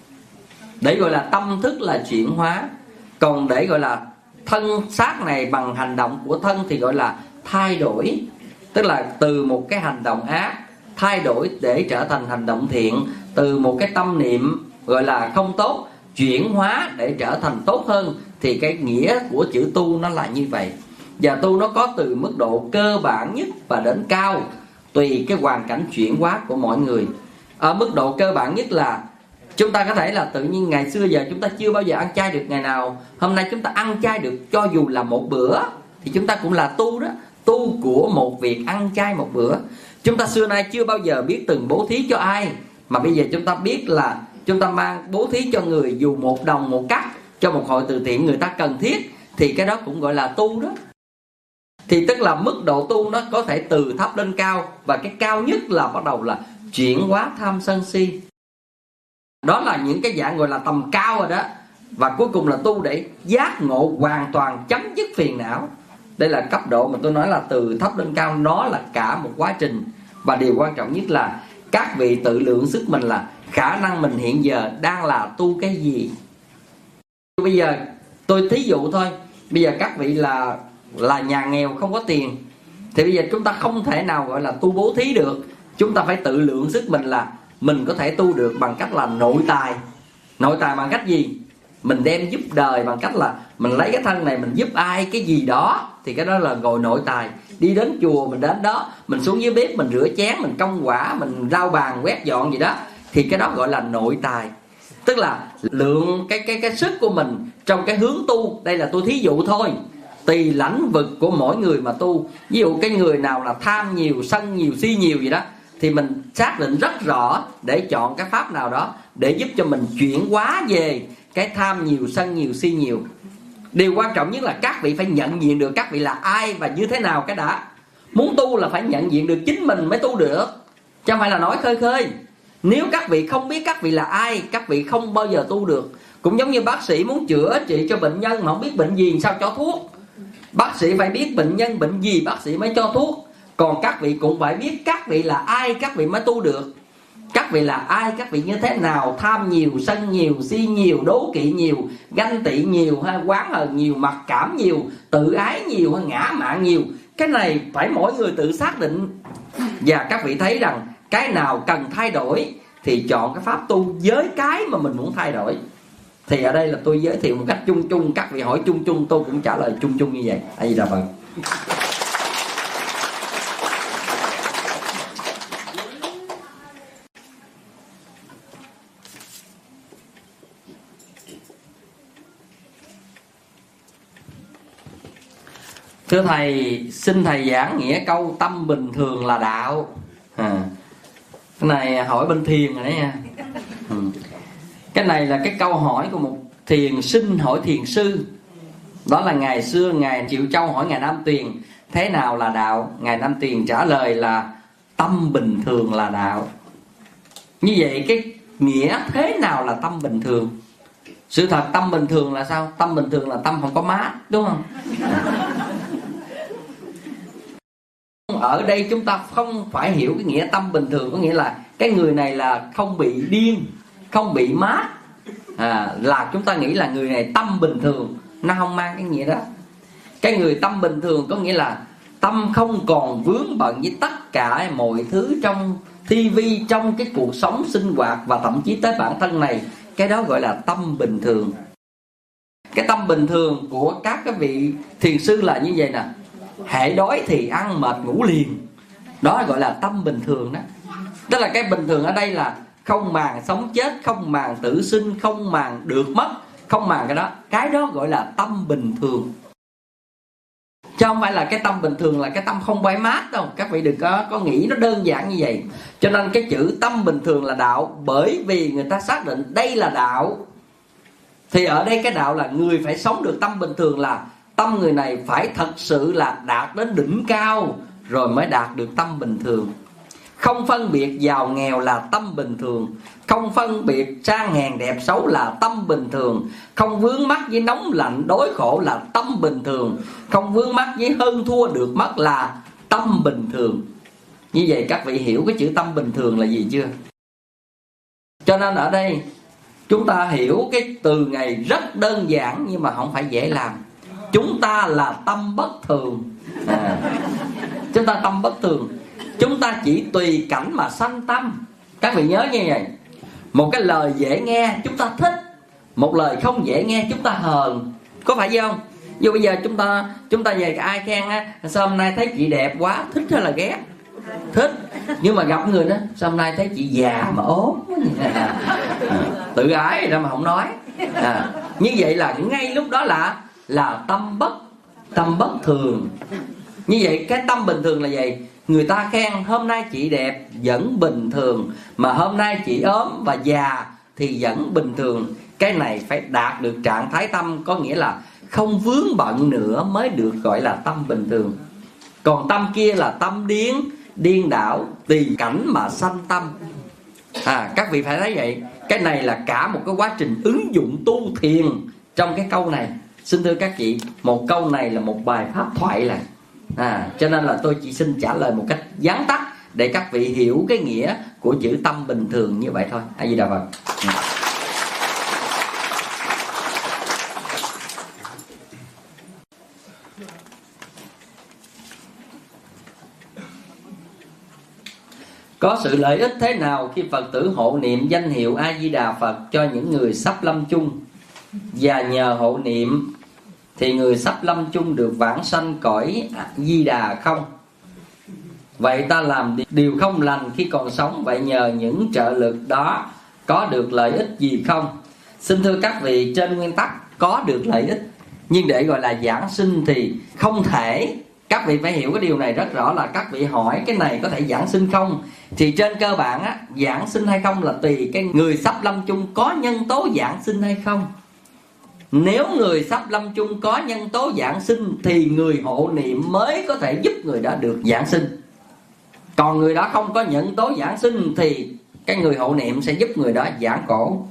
Để gọi là tâm thức là chuyển hóa. Còn để gọi là thân xác này bằng hành động của thân thì gọi là thay đổi. Tức là từ một cái hành động ác thay đổi để trở thành hành động thiện, từ một cái tâm niệm gọi là không tốt chuyển hóa để trở thành tốt hơn. Thì cái nghĩa của chữ tu nó là như vậy. Và tu nó có từ mức độ cơ bản nhất và đến cao, tùy cái hoàn cảnh chuyển hóa của mỗi người. Ở mức độ cơ bản nhất là chúng ta có thể là tự nhiên ngày xưa giờ chúng ta chưa bao giờ ăn chay được ngày nào, hôm nay chúng ta ăn chay được cho dù là một bữa, thì chúng ta cũng là tu đó. Tu của một việc ăn chay một bữa. Chúng ta xưa nay chưa bao giờ biết từng bố thí cho ai, mà bây giờ chúng ta biết là chúng ta mang bố thí cho người dù một đồng một cắc, cho một hội từ thiện người ta cần thiết, thì cái đó cũng gọi là tu đó. Thì tức là mức độ tu nó có thể từ thấp lên cao, và cái cao nhất là bắt đầu là chuyển hóa tham sân si. Đó là những cái dạng gọi là tầm cao rồi đó. Và cuối cùng là tu để giác ngộ hoàn toàn, chấm dứt phiền não. Đây là cấp độ mà tôi nói là từ thấp lên cao, nó là cả một quá trình. Và điều quan trọng nhất là các vị tự lượng sức mình là khả năng mình hiện giờ đang là tu cái gì. Bây giờ tôi thí dụ thôi, bây giờ các vị là là nhà nghèo không có tiền, thì bây giờ chúng ta không thể nào gọi là tu bố thí được. Chúng ta phải tự lượng sức mình là mình có thể tu được bằng cách là nội tài. Nội tài bằng cách gì? Mình đem giúp đời bằng cách là mình lấy cái thân này mình giúp ai cái gì đó, thì cái đó là gọi nội tài. Đi đến chùa mình đến đó, mình xuống dưới bếp mình rửa chén, mình công quả, mình rau bàn quét dọn gì đó, thì cái đó gọi là nội tài. Tức là lượng cái cái cái sức của mình trong cái hướng tu. Đây là tôi thí dụ thôi, tùy lãnh vực của mỗi người mà tu. Ví dụ cái người nào là tham nhiều, sân nhiều, si nhiều gì đó, thì mình xác định rất rõ để chọn cái pháp nào đó để giúp cho mình chuyển hóa về cái tham nhiều, sân nhiều, si nhiều. Điều quan trọng nhất là các vị phải nhận diện được các vị là ai và như thế nào cái đã. Muốn tu là phải nhận diện được chính mình mới tu được, chứ không phải là nói khơi khơi. Nếu các vị không biết các vị là ai, các vị không bao giờ tu được. Cũng giống như bác sĩ muốn chữa trị cho bệnh nhân mà không biết bệnh gì sao cho thuốc. Bác sĩ phải biết bệnh nhân bệnh gì bác sĩ mới cho thuốc. Còn các vị cũng phải biết các vị là ai các vị mới tu được. Các vị là ai, các vị như thế nào, tham nhiều, sân nhiều, si nhiều, đố kỵ nhiều, ganh tị nhiều, hay oán hờn nhiều, mặc cảm nhiều, tự ái nhiều, hay ngã mạn nhiều. Cái này phải mỗi người tự xác định. Và các vị thấy rằng cái nào cần thay đổi thì chọn cái pháp tu với cái mà mình muốn thay đổi. Thì ở đây là tôi giới thiệu một cách chung chung, các vị hỏi chung chung tôi cũng trả lời chung chung như vậy. A Di Đà Phật. Thưa thầy, xin thầy giảng nghĩa câu tâm bình thường là đạo. À, cái này hỏi bên thiền rồi đấy nha. Ừ. Cái này là cái câu hỏi của một thiền sinh hỏi thiền sư. Đó là ngày xưa Ngài Triệu Châu hỏi Ngài Nam Tuyền thế nào là đạo. Ngài Nam Tuyền trả lời là tâm bình thường là đạo. Như vậy cái nghĩa thế nào là tâm bình thường? Sự thật tâm bình thường là sao? Tâm bình thường là tâm không có mát, đúng không? Ở đây chúng ta không phải hiểu cái nghĩa tâm bình thường, có nghĩa là cái người này là không bị điên, không bị mát, à, là chúng ta nghĩ là người này tâm bình thường. Nó không mang cái nghĩa đó. Cái người tâm bình thường có nghĩa là tâm không còn vướng bận với tất cả mọi thứ trong tivi, trong cái cuộc sống sinh hoạt và thậm chí tới bản thân này. Cái đó gọi là tâm bình thường. Cái tâm bình thường của các cái vị thiền sư là như vậy nè: hễ đói thì ăn, mệt ngủ liền. Đó gọi là tâm bình thường đó. Tức là cái bình thường ở đây là không màng sống chết, không màng tử sinh, không màng được mất, không màng cái đó. Cái đó gọi là tâm bình thường. Chứ không phải là cái tâm bình thường là cái tâm không bay mát đâu. Các vị đừng có, có nghĩ nó đơn giản như vậy. Cho nên cái chữ tâm bình thường là đạo. Bởi vì người ta xác định đây là đạo, thì ở đây cái đạo là người phải sống được tâm bình thường, là tâm người này phải thật sự là đạt đến đỉnh cao rồi mới đạt được tâm bình thường. Không phân biệt giàu nghèo là tâm bình thường. Không phân biệt sang hèn đẹp xấu là tâm bình thường. Không vướng mắc với nóng lạnh đói khổ là tâm bình thường. Không vướng mắc với hơn thua được mất là tâm bình thường. Như vậy các vị hiểu cái chữ tâm bình thường là gì chưa? Cho nên ở đây chúng ta hiểu cái từ này rất đơn giản nhưng mà không phải dễ làm. Chúng ta là tâm bất thường, à, chúng ta tâm bất thường. Chúng ta chỉ tùy cảnh mà sanh tâm. Các vị nhớ như vậy. Một cái lời dễ nghe chúng ta thích, một lời không dễ nghe chúng ta hờn. Có phải vậy không? Dù bây giờ chúng ta Chúng ta về ai khen á: sao hôm nay thấy chị đẹp quá, thích hay là ghét? Thích. Nhưng mà gặp người đó: sao hôm nay thấy chị già mà ốm, à, tự ái ra mà không nói, à, như vậy là ngay lúc đó là Là tâm bất Tâm bất thường. Như vậy cái tâm bình thường là gì? Người ta khen hôm nay chị đẹp vẫn bình thường, mà hôm nay chị ốm và già thì vẫn bình thường. Cái này phải đạt được trạng thái tâm, có nghĩa là không vướng bận nữa mới được gọi là tâm bình thường. Còn tâm kia là tâm điên, điên đảo, tùy cảnh mà sanh tâm. À, các vị phải thấy vậy. Cái này là cả một cái quá trình ứng dụng tu thiền trong cái câu này. Xin thưa các chị, một câu này là một bài pháp thoại là, à, cho nên là tôi chỉ xin trả lời một cách vắn tắt để các vị hiểu cái nghĩa của chữ tâm bình thường như vậy thôi. A Di Đà Phật. Có sự lợi ích thế nào khi Phật tử hộ niệm danh hiệu A Di Đà Phật cho những người sắp lâm chung, và nhờ hộ niệm thì người sắp lâm chung được vãng sanh cõi Di Đà không? Vậy ta làm điều không lành khi còn sống, vậy nhờ những trợ lực đó có được lợi ích gì không? Xin thưa các vị, trên nguyên tắc có được lợi ích, nhưng để gọi là giảng sinh thì không thể. Các vị phải hiểu cái điều này rất rõ, là các vị hỏi cái này có thể giảng sinh không, thì trên cơ bản á, giảng sinh hay không là tùy cái người sắp lâm chung có nhân tố giảng sinh hay không. Nếu người sắp lâm chung có nhân tố giảng sinh thì người hộ niệm mới có thể giúp người đó được giảng sinh. Còn người đó không có nhân tố giảng sinh thì cái người hộ niệm sẽ giúp người đó giảng cổ.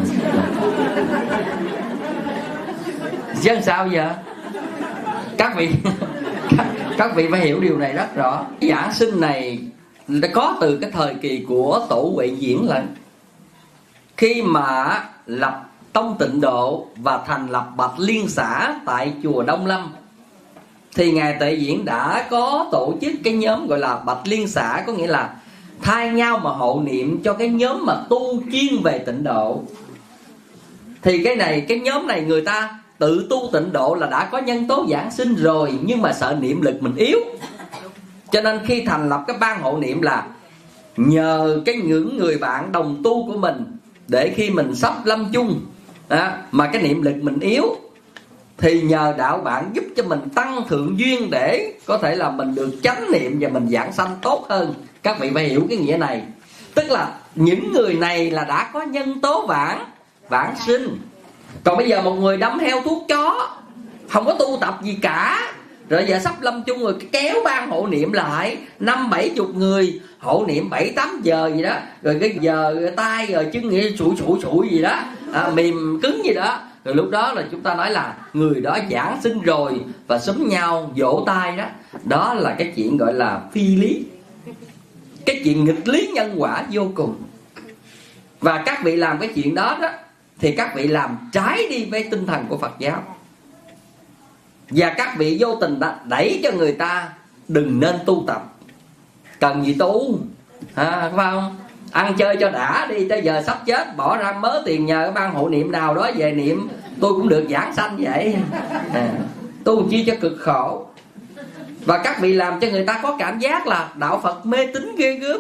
Chứ sao giờ? Các vị các, các vị phải hiểu điều này rất rõ. Giảng sinh này đã có từ cái thời kỳ của Tổ Huệ Diễn lại. Khi mà lập Tông Tịnh Độ và thành lập Bạch Liên xã tại chùa Đông Lâm, thì Ngài Tuệ Diễn đã có tổ chức cái nhóm gọi là Bạch Liên xã, có nghĩa là thay nhau mà hộ niệm cho cái nhóm mà tu chuyên về tịnh độ. Thì cái này, cái nhóm này người ta tự tu tịnh độ là đã có nhân tố giảng sinh rồi, nhưng mà sợ niệm lực mình yếu, cho nên khi thành lập cái ban hộ niệm là nhờ cái những người bạn đồng tu của mình, để khi mình sắp lâm chung đó, mà cái niệm lực mình yếu, thì nhờ đạo bạn giúp cho mình tăng thượng duyên để có thể là mình được chánh niệm và mình giảng sanh tốt hơn. Các vị phải hiểu cái nghĩa này. Tức là những người này là đã có nhân tố vãng vãng sinh. Còn bây giờ một người đâm heo thuốc chó, không có tu tập gì cả, Rồi giờ sắp lâm chung rồi kéo ban hộ niệm lại năm bảy chục người, hộ niệm bảy tám giờ gì đó, rồi cái giờ tay rồi chân nghĩa sụi sụi sụi gì đó, à, mềm cứng gì đó. Rồi lúc đó là chúng ta nói là người đó giảng sinh rồi và xúm nhau vỗ tay đó. Đó là cái chuyện gọi là phi lý, cái chuyện nghịch lý nhân quả vô cùng. Và các vị làm cái chuyện đó đó thì các vị làm trái đi với tinh thần của Phật giáo. Và các vị vô tình đã đẩy cho người ta đừng nên tu tập. Cần gì tu, à, phải không? Ăn chơi cho đã đi, tới giờ sắp chết bỏ ra mớ tiền nhờ ban hộ niệm nào đó về niệm, tôi cũng được giảng sanh vậy. À, tu chi cho cực khổ. Và các vị làm cho người ta có cảm giác là đạo Phật mê tín ghê gớm.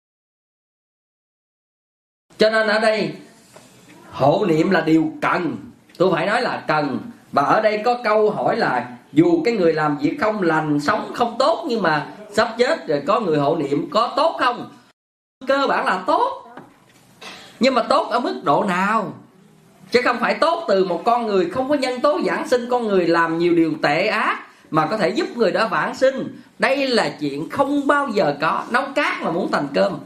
Cho nên ở đây hộ niệm là điều cần, tôi phải nói là cần. Và ở đây có câu hỏi là dù cái người làm việc không lành, sống không tốt, nhưng mà sắp chết rồi có người hộ niệm có tốt không? Cơ bản là tốt. Nhưng mà tốt ở mức độ nào? Chứ không phải tốt từ một con người không có nhân tố giảng sinh, con người làm nhiều điều tệ ác mà có thể giúp người đó vãng sinh. Đây là chuyện không bao giờ có. Nấu cát mà muốn thành cơm.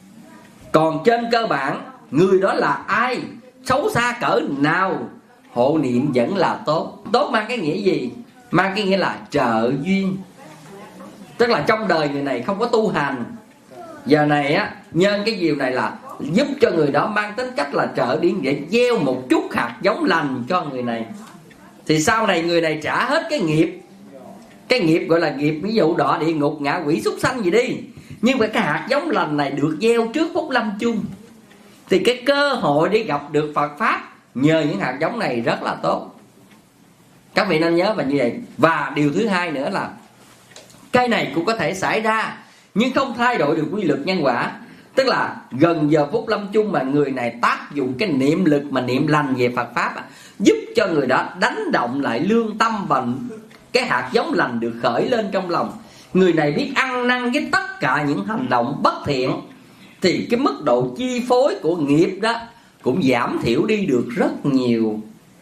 Còn trên cơ bản, người đó là ai, xấu xa cỡ nào, hộ niệm vẫn là tốt. Tốt mang cái nghĩa gì? Mang cái nghĩa là trợ duyên. Tức là trong đời người này không có tu hành, giờ này á, nhân cái điều này là giúp cho người đó mang tính cách là trợ điển để gieo một chút hạt giống lành cho người này. Thì sau này người này trả hết cái nghiệp. Cái nghiệp gọi là nghiệp, ví dụ đọa địa ngục, ngạ quỷ, súc sanh gì đi. Nhưng mà cái hạt giống lành này được gieo trước phút lâm chung, thì cái cơ hội để gặp được Phật Pháp nhờ những hạt giống này rất là tốt. Các vị nên nhớ và như vậy. Và điều thứ hai nữa là cái này cũng có thể xảy ra nhưng không thay đổi được quy luật nhân quả. Tức là gần giờ phút lâm chung mà người này tác dụng cái niệm lực mà niệm lành về Phật Pháp, giúp cho người đó đánh động lại lương tâm và cái hạt giống lành được khởi lên trong lòng. Người này biết ăn năn với tất cả những hành động bất thiện, thì cái mức độ chi phối của nghiệp đó cũng giảm thiểu đi được rất nhiều.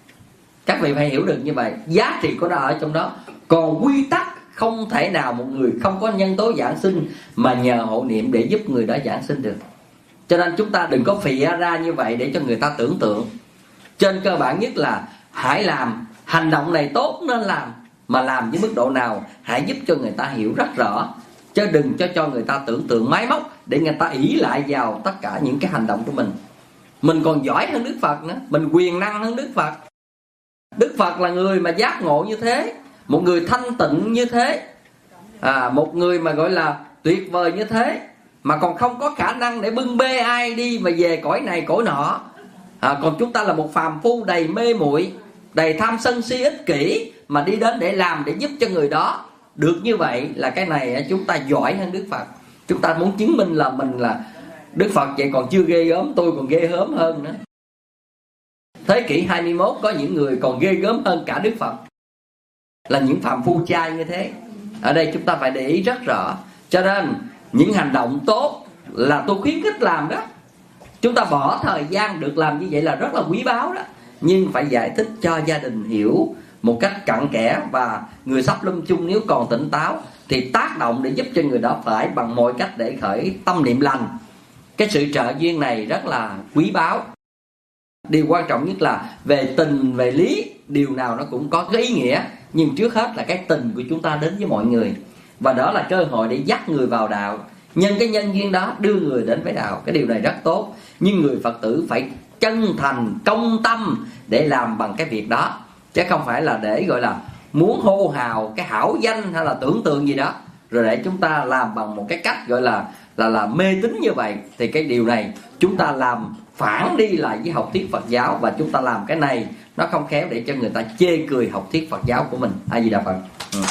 Các vị phải hiểu được như vậy. Giá trị của nó ở trong đó. Còn quy tắc không thể nào một người không có nhân tố giảng sinh mà nhờ hộ niệm để giúp người đó giảng sinh được. Cho nên chúng ta đừng có phịa ra như vậy để cho người ta tưởng tượng. Trên cơ bản nhất là hãy làm hành động này tốt nên làm, mà làm với mức độ nào hãy giúp cho người ta hiểu rất rõ. Chứ đừng cho cho người ta tưởng tượng máy móc để người ta ỷ lại vào tất cả những cái hành động của mình. Mình còn giỏi hơn Đức Phật nữa, mình quyền năng hơn Đức Phật. Đức Phật là người mà giác ngộ như thế, một người thanh tịnh như thế, à, một người mà gọi là tuyệt vời như thế, mà còn không có khả năng để bưng bê ai đi mà về cõi này cõi nọ. À, còn chúng ta là một phàm phu đầy mê muội, đầy tham sân si ích kỷ, mà đi đến để làm, để giúp cho người đó được như vậy, là cái này chúng ta giỏi hơn Đức Phật. Chúng ta muốn chứng minh là mình là Đức Phật vậy còn chưa ghê gớm, tôi còn ghê gớm hơn nữa. Thế kỷ hai mươi mốt có những người còn ghê gớm hơn cả Đức Phật, là những phàm phu trai như thế. Ở đây chúng ta phải để ý rất rõ. Cho nên những hành động tốt là tôi khuyến khích làm đó. Chúng ta bỏ thời gian được làm như vậy là rất là quý báu đó. Nhưng phải giải thích cho gia đình hiểu một cách cặn kẽ. Và người sắp lâm chung nếu còn tỉnh táo thì tác động để giúp cho người đó phải bằng mọi cách để khởi tâm niệm lành. Cái sự trợ duyên này rất là quý báu. Điều quan trọng nhất là về tình, về lý, điều nào nó cũng có cái ý nghĩa. Nhưng trước hết là cái tình của chúng ta đến với mọi người. Và đó là cơ hội để dắt người vào đạo. Nhân cái nhân duyên đó đưa người đến với đạo. Cái điều này rất tốt. Nhưng người Phật tử phải chân thành, công tâm để làm bằng cái việc đó. Chứ không phải là để gọi là muốn hô hào cái hảo danh hay là tưởng tượng gì đó, rồi để chúng ta làm bằng một cái cách gọi là là là mê tín như vậy. Thì cái điều này chúng ta làm phản đi lại với học thuyết Phật giáo. Và chúng ta làm cái này nó không khéo để cho người ta chê cười học thuyết Phật giáo của mình. A Di Đà Phật. Ừ.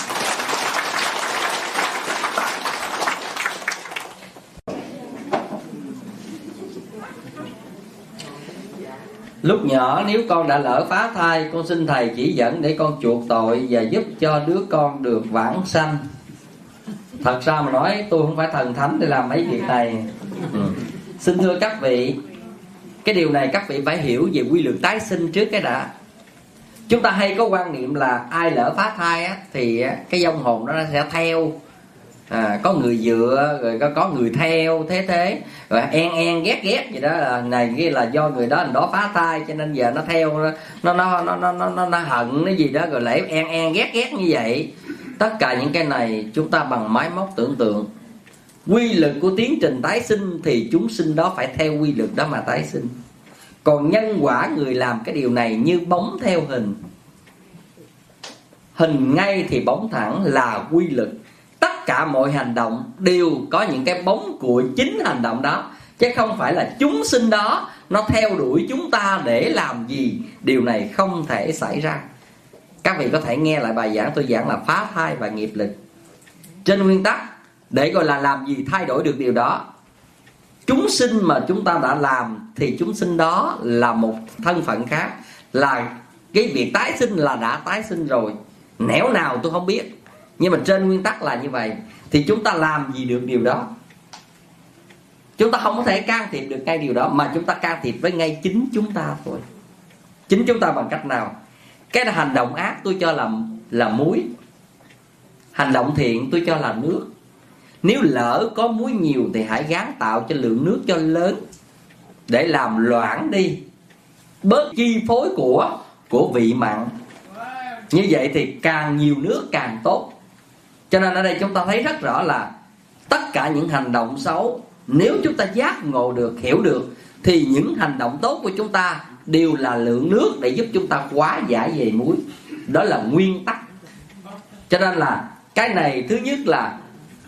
Lúc nhỏ nếu con đã lỡ phá thai, con xin thầy chỉ dẫn để con chuộc tội và giúp cho đứa con được vãng sanh. Thật ra mà nói tôi không phải thần thánh để làm mấy việc này. Ừ. Xin thưa các vị, cái điều này các vị phải hiểu về quy luật tái sinh trước cái đã. Chúng ta hay có quan niệm là ai lỡ phá thai á, thì cái vong hồn đó nó sẽ theo, à, có người dựa rồi có, có người theo, thế thế rồi en en ghét ghét gì đó, là này kia là do người đó người đó phá thai cho nên giờ nó theo, nó nó nó nó nó, nó, nó hận cái gì đó rồi lại en en ghét ghét như vậy. Tất cả những cái này chúng ta bằng máy móc tưởng tượng. Quy luật của tiến trình tái sinh thì chúng sinh đó phải theo quy luật đó mà tái sinh. Còn nhân quả người làm cái điều này như bóng theo hình. Hình ngay thì bóng thẳng là quy luật. Tất cả mọi hành động đều có những cái bóng của chính hành động đó, chứ không phải là chúng sinh đó nó theo đuổi chúng ta để làm gì. Điều này không thể xảy ra. Các vị có thể nghe lại bài giảng tôi giảng là phá thai và nghiệp lực. Trên nguyên tắc, để gọi là làm gì thay đổi được điều đó, chúng sinh mà chúng ta đã làm thì chúng sinh đó là một thân phận khác, là cái việc tái sinh là đã tái sinh rồi. Nẻo nào tôi không biết, nhưng mà trên nguyên tắc là như vậy. Thì chúng ta làm gì được điều đó? Chúng ta không có thể can thiệp được ngay điều đó, mà chúng ta can thiệp với ngay chính chúng ta thôi. Chính chúng ta bằng cách nào? Cái hành động ác tôi cho là là muối, hành động thiện tôi cho là nước. Nếu lỡ có muối nhiều thì hãy gắng tạo cho lượng nước cho lớn, để làm loãng đi, bớt chi phối của của vị mặn. Như vậy thì càng nhiều nước càng tốt. Cho nên ở đây chúng ta thấy rất rõ là tất cả những hành động xấu, nếu chúng ta giác ngộ được, hiểu được, thì những hành động tốt của chúng ta đều là lượng nước để giúp chúng ta hóa giải về muối. Đó là nguyên tắc. Cho nên là cái này, thứ nhất là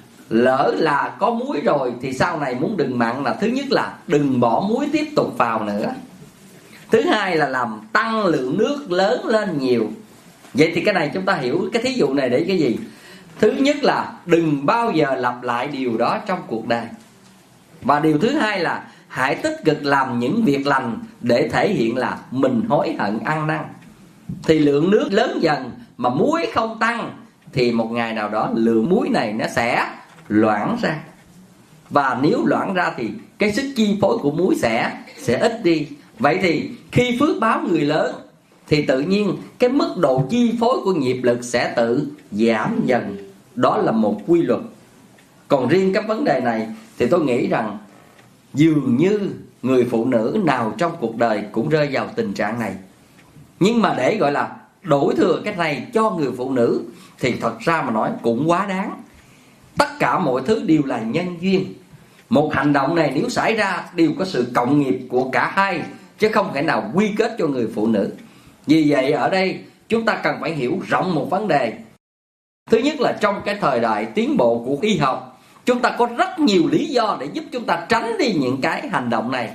lỡ là có muối rồi thì sau này muốn đừng mặn là thứ nhất là đừng bỏ muối tiếp tục vào nữa. Thứ hai là làm tăng lượng nước lớn lên nhiều. Vậy thì cái này chúng ta hiểu cái thí dụ này để cái gì? Thứ nhất là đừng bao giờ lặp lại điều đó trong cuộc đời. Và điều thứ hai là hãy tích cực làm những việc lành để thể hiện là mình hối hận ăn năn. Thì lượng nước lớn dần mà muối không tăng, thì một ngày nào đó lượng muối này nó sẽ loãng ra. Và nếu loãng ra thì cái sức chi phối của muối sẽ sẽ ít đi. Vậy thì khi phước báo người lớn thì tự nhiên cái mức độ chi phối của nghiệp lực sẽ tự giảm dần. Đó là một quy luật. Còn riêng cái vấn đề này thì tôi nghĩ rằng dường như người phụ nữ nào trong cuộc đời cũng rơi vào tình trạng này. Nhưng mà để gọi là đổi thừa cái này cho người phụ nữ thì thật ra mà nói cũng quá đáng. Tất cả mọi thứ đều là nhân duyên. Một hành động này nếu xảy ra đều có sự cộng nghiệp của cả hai, chứ không thể nào quy kết cho người phụ nữ. Vì vậy ở đây chúng ta cần phải hiểu rộng một vấn đề. Thứ nhất là trong cái thời đại tiến bộ của y học, chúng ta có rất nhiều lý do để giúp chúng ta tránh đi những cái hành động này.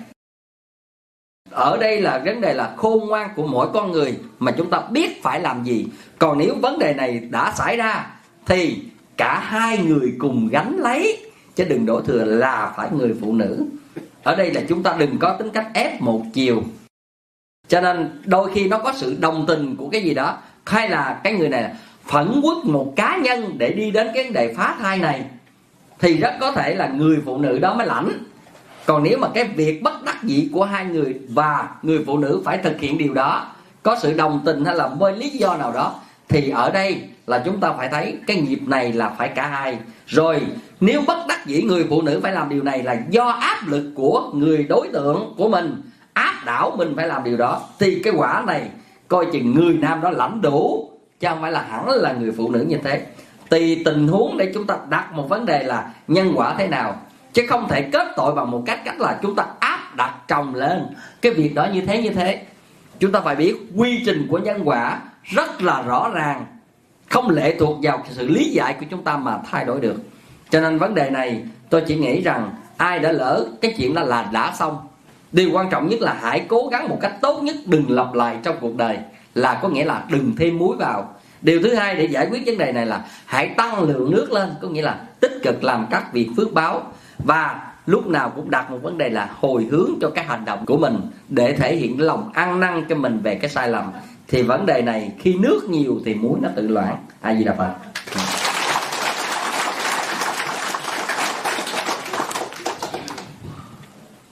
Ở đây là vấn đề là khôn ngoan của mỗi con người mà chúng ta biết phải làm gì. Còn nếu vấn đề này đã xảy ra thì cả hai người cùng gánh lấy, chứ đừng đổ thừa là phải người phụ nữ. Ở đây là chúng ta đừng có tính cách ép một chiều. Cho nên đôi khi nó có sự đồng tình của cái gì đó, hay là cái người này phẫn uất một cá nhân để đi đến cái vấn đề phá thai này, thì rất có thể là người phụ nữ đó mới lãnh. Còn nếu mà cái việc bất đắc dĩ của hai người và người phụ nữ phải thực hiện điều đó, có sự đồng tình hay là với lý do nào đó, thì ở đây là chúng ta phải thấy cái nghiệp này là phải cả hai. Rồi nếu bất đắc dĩ người phụ nữ phải làm điều này là do áp lực của người đối tượng của mình áp đảo mình phải làm điều đó, thì cái quả này coi chừng người nam đó lãnh đủ, chứ không phải là hẳn là người phụ nữ như thế. Tùy tình huống để chúng ta đặt một vấn đề là nhân quả thế nào, chứ không thể kết tội bằng một cách cách là chúng ta áp đặt chồng lên cái việc đó như thế như thế. Chúng ta phải biết quy trình của nhân quả rất là rõ ràng, không lệ thuộc vào sự lý giải của chúng ta mà thay đổi được. Cho nên vấn đề này tôi chỉ nghĩ rằng ai đã lỡ cái chuyện đó là đã xong. Điều quan trọng nhất là hãy cố gắng một cách tốt nhất đừng lặp lại trong cuộc đời, là có nghĩa là đừng thêm muối vào. Điều thứ hai để giải quyết vấn đề này là hãy tăng lượng nước lên, có nghĩa là tích cực làm các việc phước báo, và lúc nào cũng đặt một vấn đề là hồi hướng cho cái hành động của mình để thể hiện lòng ăn năn cho mình về cái sai lầm. Thì vấn đề này khi nước nhiều thì muối nó tự loãng. A Di Đà Phật.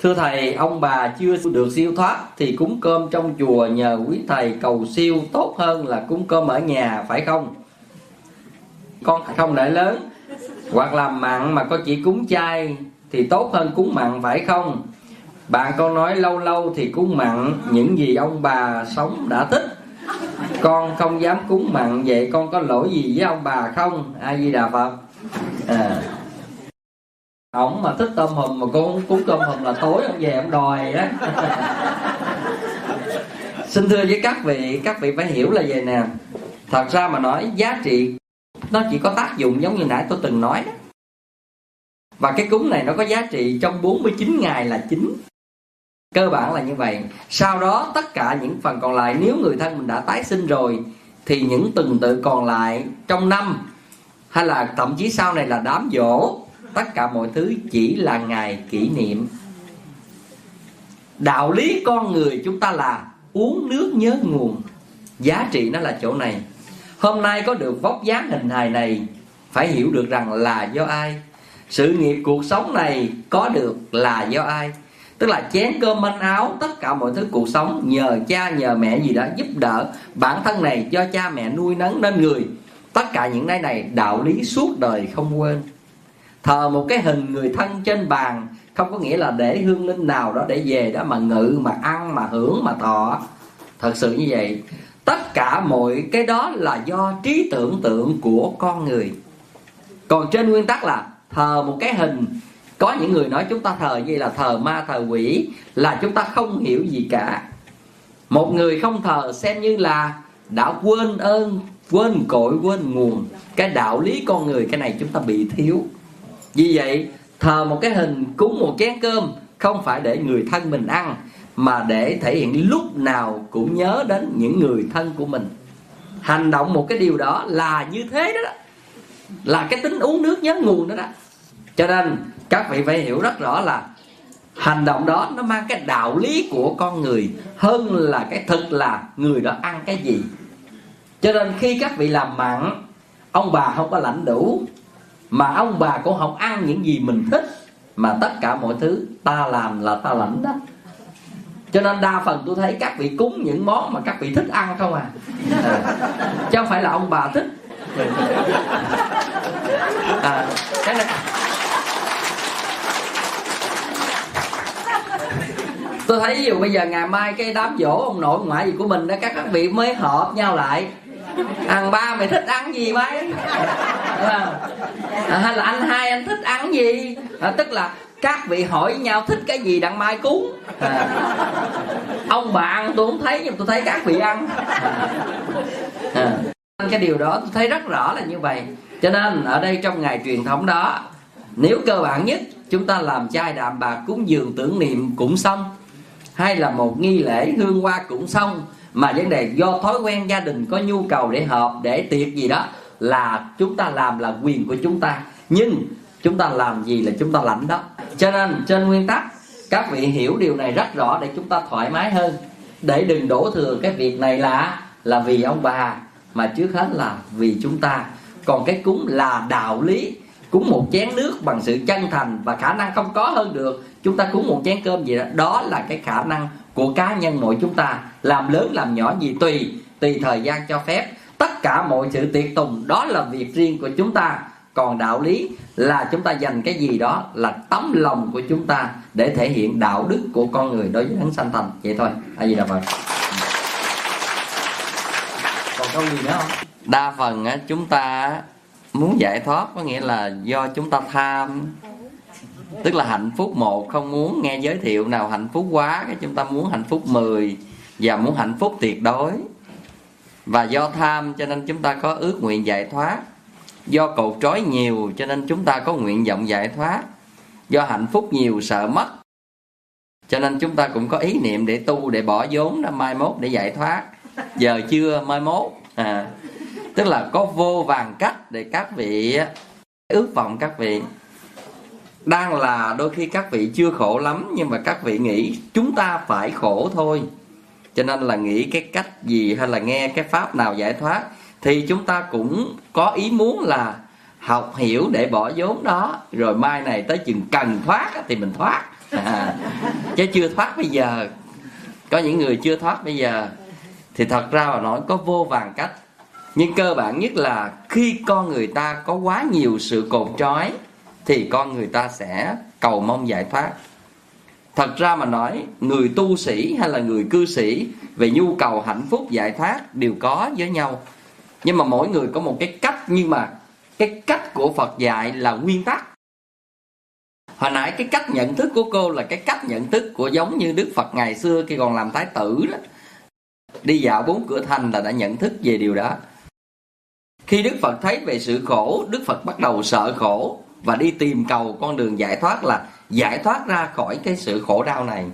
Thưa thầy, ông bà chưa được siêu thoát thì cúng cơm trong chùa nhờ quý thầy cầu siêu tốt hơn là cúng cơm ở nhà phải không? Con không để lớn hoặc làm mặn mà con chỉ cúng chay thì tốt hơn cúng mặn phải không? Bạn con nói lâu lâu thì cúng mặn những gì ông bà sống đã thích. Con không dám cúng mặn, vậy con có lỗi gì với ông bà không? A Di Đà Phật. À, ổng mà thích tôm hùm mà con cúng tôm hùm là tối ông về ông đòi đó. Xin thưa với các vị, các vị phải hiểu là vậy nè. Thật ra mà nói giá trị nó chỉ có tác dụng giống như nãy tôi từng nói đó. Và cái cúng này nó có giá trị trong bốn mươi chín ngày là chính. Cơ bản là như vậy. Sau đó tất cả những phần còn lại, nếu người thân mình đã tái sinh rồi thì những tuần tự còn lại trong năm, hay là thậm chí sau này là đám giỗ, tất cả mọi thứ chỉ là ngày kỷ niệm. Đạo lý con người chúng ta là uống nước nhớ nguồn. Giá trị nó là chỗ này. Hôm nay có được vóc dáng hình hài này, phải hiểu được rằng là do ai. Sự nghiệp cuộc sống này có được là do ai. Tức là chén cơm manh áo, tất cả mọi thứ cuộc sống nhờ cha nhờ mẹ gì đó giúp đỡ. Bản thân này do cha mẹ nuôi nấng nên người. Tất cả những cái này đạo lý suốt đời không quên. Thờ một cái hình người thân trên bàn không có nghĩa là để hương linh nào đó để về đó mà ngự, mà ăn, mà hưởng, mà thọ. Thật sự như vậy. Tất cả mọi cái đó là do trí tưởng tượng của con người. Còn trên nguyên tắc là thờ một cái hình, có những người nói chúng ta thờ gì là thờ ma thờ quỷ, là chúng ta không hiểu gì cả. Một người không thờ xem như là đã quên ơn, quên cội, quên nguồn. Cái đạo lý con người, cái này chúng ta bị thiếu. Vì vậy thờ một cái hình, cúng một chén cơm không phải để người thân mình ăn, mà để thể hiện lúc nào cũng nhớ đến những người thân của mình. Hành động một cái điều đó là như thế đó, đó. Là cái tính uống nước nhớ nguồn đó đó. Cho nên các vị phải hiểu rất rõ là hành động đó nó mang cái đạo lý của con người hơn là cái thực là người đó ăn cái gì. Cho nên khi các vị làm mặn, ông bà không có lãnh đủ, mà ông bà cũng không ăn những gì mình thích, mà tất cả mọi thứ ta làm là ta lãnh đó. Cho nên đa phần tôi thấy các vị cúng những món mà các vị thích ăn không à, à chứ không phải là ông bà thích. À, cái này tôi thấy ví dụ bây giờ ngày mai cái đám giỗ ông nội ông ngoại gì của mình đó, các các vị mới họp nhau lại ăn ba mày thích ăn gì mấy, à, hay là anh hai anh thích ăn gì, à, tức là các vị hỏi nhau thích cái gì đặng mai cúng. À, ông bà ăn tôi không thấy nhưng tôi thấy các vị ăn. À, cái điều đó tôi thấy rất rõ là như vậy. Cho nên ở đây trong ngày truyền thống đó, nếu cơ bản nhất chúng ta làm chay đạm bạc cúng dường tưởng niệm cũng xong, hay là một nghi lễ hương hoa cũng xong, mà vấn đề do thói quen gia đình có nhu cầu để họp để tiệc gì đó là chúng ta làm là quyền của chúng ta, nhưng chúng ta làm gì là chúng ta lãnh đó. Cho nên trên nguyên tắc các vị hiểu điều này rất rõ để chúng ta thoải mái hơn, để đừng đổ thừa cái việc này là là vì ông bà, mà trước hết là vì chúng ta. Còn cái cúng là đạo lý, cúng một chén nước bằng sự chân thành và khả năng không có hơn được, chúng ta cúng một chén cơm gì đó, đó là cái khả năng của cá nhân mỗi chúng ta, làm lớn làm nhỏ gì tùy tùy thời gian cho phép. Tất cả mọi sự tiệc tùng đó là việc riêng của chúng ta. Còn đạo lý là chúng ta dành cái gì đó là tấm lòng của chúng ta để thể hiện đạo đức của con người đối với đấng sanh thành. Vậy thôi. A Di Đà Phật. Còn câu gì nữa không? Đa phần á, chúng ta muốn giải thoát có nghĩa là do chúng ta tham. Tức là hạnh phúc một không muốn nghe giới thiệu nào hạnh phúc quá, cái chúng ta muốn hạnh phúc mười và muốn hạnh phúc tuyệt đối. Và do tham cho nên chúng ta có ước nguyện giải thoát. Do cột trói nhiều cho nên chúng ta có nguyện vọng giải thoát. Do hạnh phúc nhiều sợ mất cho nên chúng ta cũng có ý niệm để tu, để bỏ vốn đó, mai mốt để giải thoát. Giờ chưa mai mốt. À, tức là có vô vàn cách để các vị ước vọng các vị. Đang là đôi khi các vị chưa khổ lắm, nhưng mà các vị nghĩ chúng ta phải khổ thôi, cho nên là nghĩ cái cách gì hay là nghe cái pháp nào giải thoát, thì chúng ta cũng có ý muốn là học hiểu để bỏ vốn đó, rồi mai này tới chừng cần thoát thì mình thoát. à, chứ chưa thoát bây giờ. Có những người chưa thoát bây giờ. Thì thật ra mà nói có vô vàn cách. Nhưng cơ bản nhất là khi con người ta có quá nhiều sự cột trói thì con người ta sẽ cầu mong giải thoát. Thật ra mà nói, người tu sĩ hay là người cư sĩ về nhu cầu hạnh phúc giải thoát đều có với nhau. Nhưng mà mỗi người có một cái cách. Nhưng mà cái cách của Phật dạy là nguyên tắc. Hồi nãy cái cách nhận thức của cô là cái cách nhận thức của giống như Đức Phật ngày xưa khi còn làm thái tử đó. Đi dạo bốn cửa thành là đã nhận thức về điều đó. Khi Đức Phật thấy về sự khổ, Đức Phật bắt đầu sợ khổ và đi tìm cầu con đường giải thoát, là giải thoát ra khỏi cái sự khổ đau này.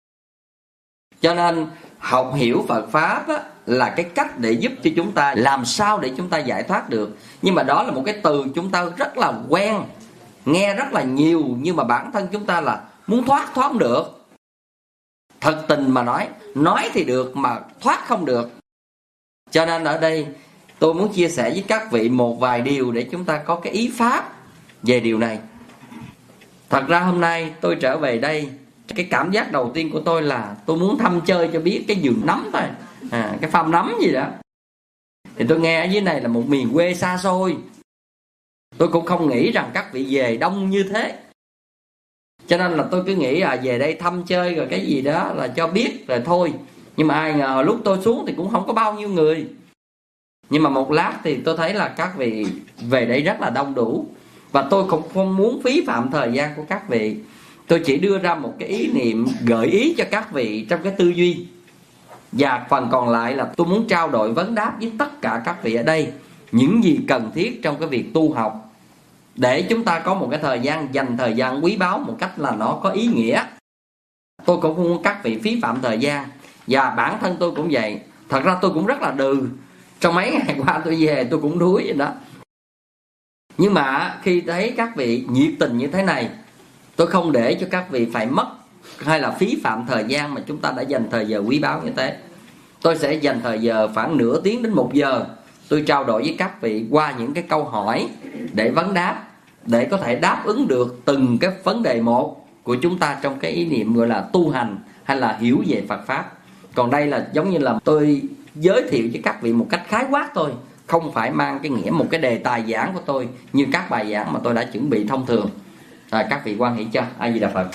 Cho nên học hiểu Phật Pháp á, là cái cách để giúp cho chúng ta làm sao để chúng ta giải thoát được. Nhưng mà đó là một cái từ chúng ta rất là quen, nghe rất là nhiều, nhưng mà bản thân chúng ta là muốn thoát, thoát không được. Thật tình mà nói, nói thì được mà thoát không được. Cho nên ở đây tôi muốn chia sẻ với các vị một vài điều để chúng ta có cái ý pháp về điều này. Thật ra hôm nay tôi trở về đây, cái cảm giác đầu tiên của tôi là tôi muốn thăm chơi cho biết cái vườn nấm thôi, à, cái farm nấm gì đó. Thì tôi nghe ở dưới này là một miền quê xa xôi. Tôi cũng không nghĩ rằng các vị về đông như thế. Cho nên là tôi cứ nghĩ là về đây thăm chơi rồi cái gì đó là cho biết rồi thôi. Nhưng mà ai ngờ lúc tôi xuống thì cũng không có bao nhiêu người. Nhưng mà một lát thì tôi thấy là các vị về đây rất là đông đủ. Và tôi cũng không muốn phí phạm thời gian của các vị. Tôi chỉ đưa ra một cái ý niệm gợi ý cho các vị trong cái tư duy. Và phần còn lại là tôi muốn trao đổi vấn đáp với tất cả các vị ở đây những gì cần thiết trong cái việc tu học, để chúng ta có một cái thời gian, dành thời gian quý báu một cách là nó có ý nghĩa. Tôi cũng không muốn các vị phí phạm thời gian. Và bản thân tôi cũng vậy. Thật ra tôi cũng rất là đừ. Trong mấy ngày qua tôi về tôi cũng đuối vậy đó. Nhưng mà khi thấy các vị nhiệt tình như thế này, tôi không để cho các vị phải mất hay là phí phạm thời gian mà chúng ta đã dành thời giờ quý báu như thế. Tôi sẽ dành thời giờ khoảng nửa tiếng đến một giờ, tôi trao đổi với các vị qua những cái câu hỏi để vấn đáp, để có thể đáp ứng được từng cái vấn đề một của chúng ta trong cái ý niệm gọi là tu hành hay là hiểu về Phật Pháp. Còn đây là giống như là tôi giới thiệu với các vị một cách khái quát thôi, không phải mang cái nghĩa một cái đề tài giảng của tôi như các bài giảng mà tôi đã chuẩn bị thông thường. À, các vị quan hệ cho A Di Đà Phật.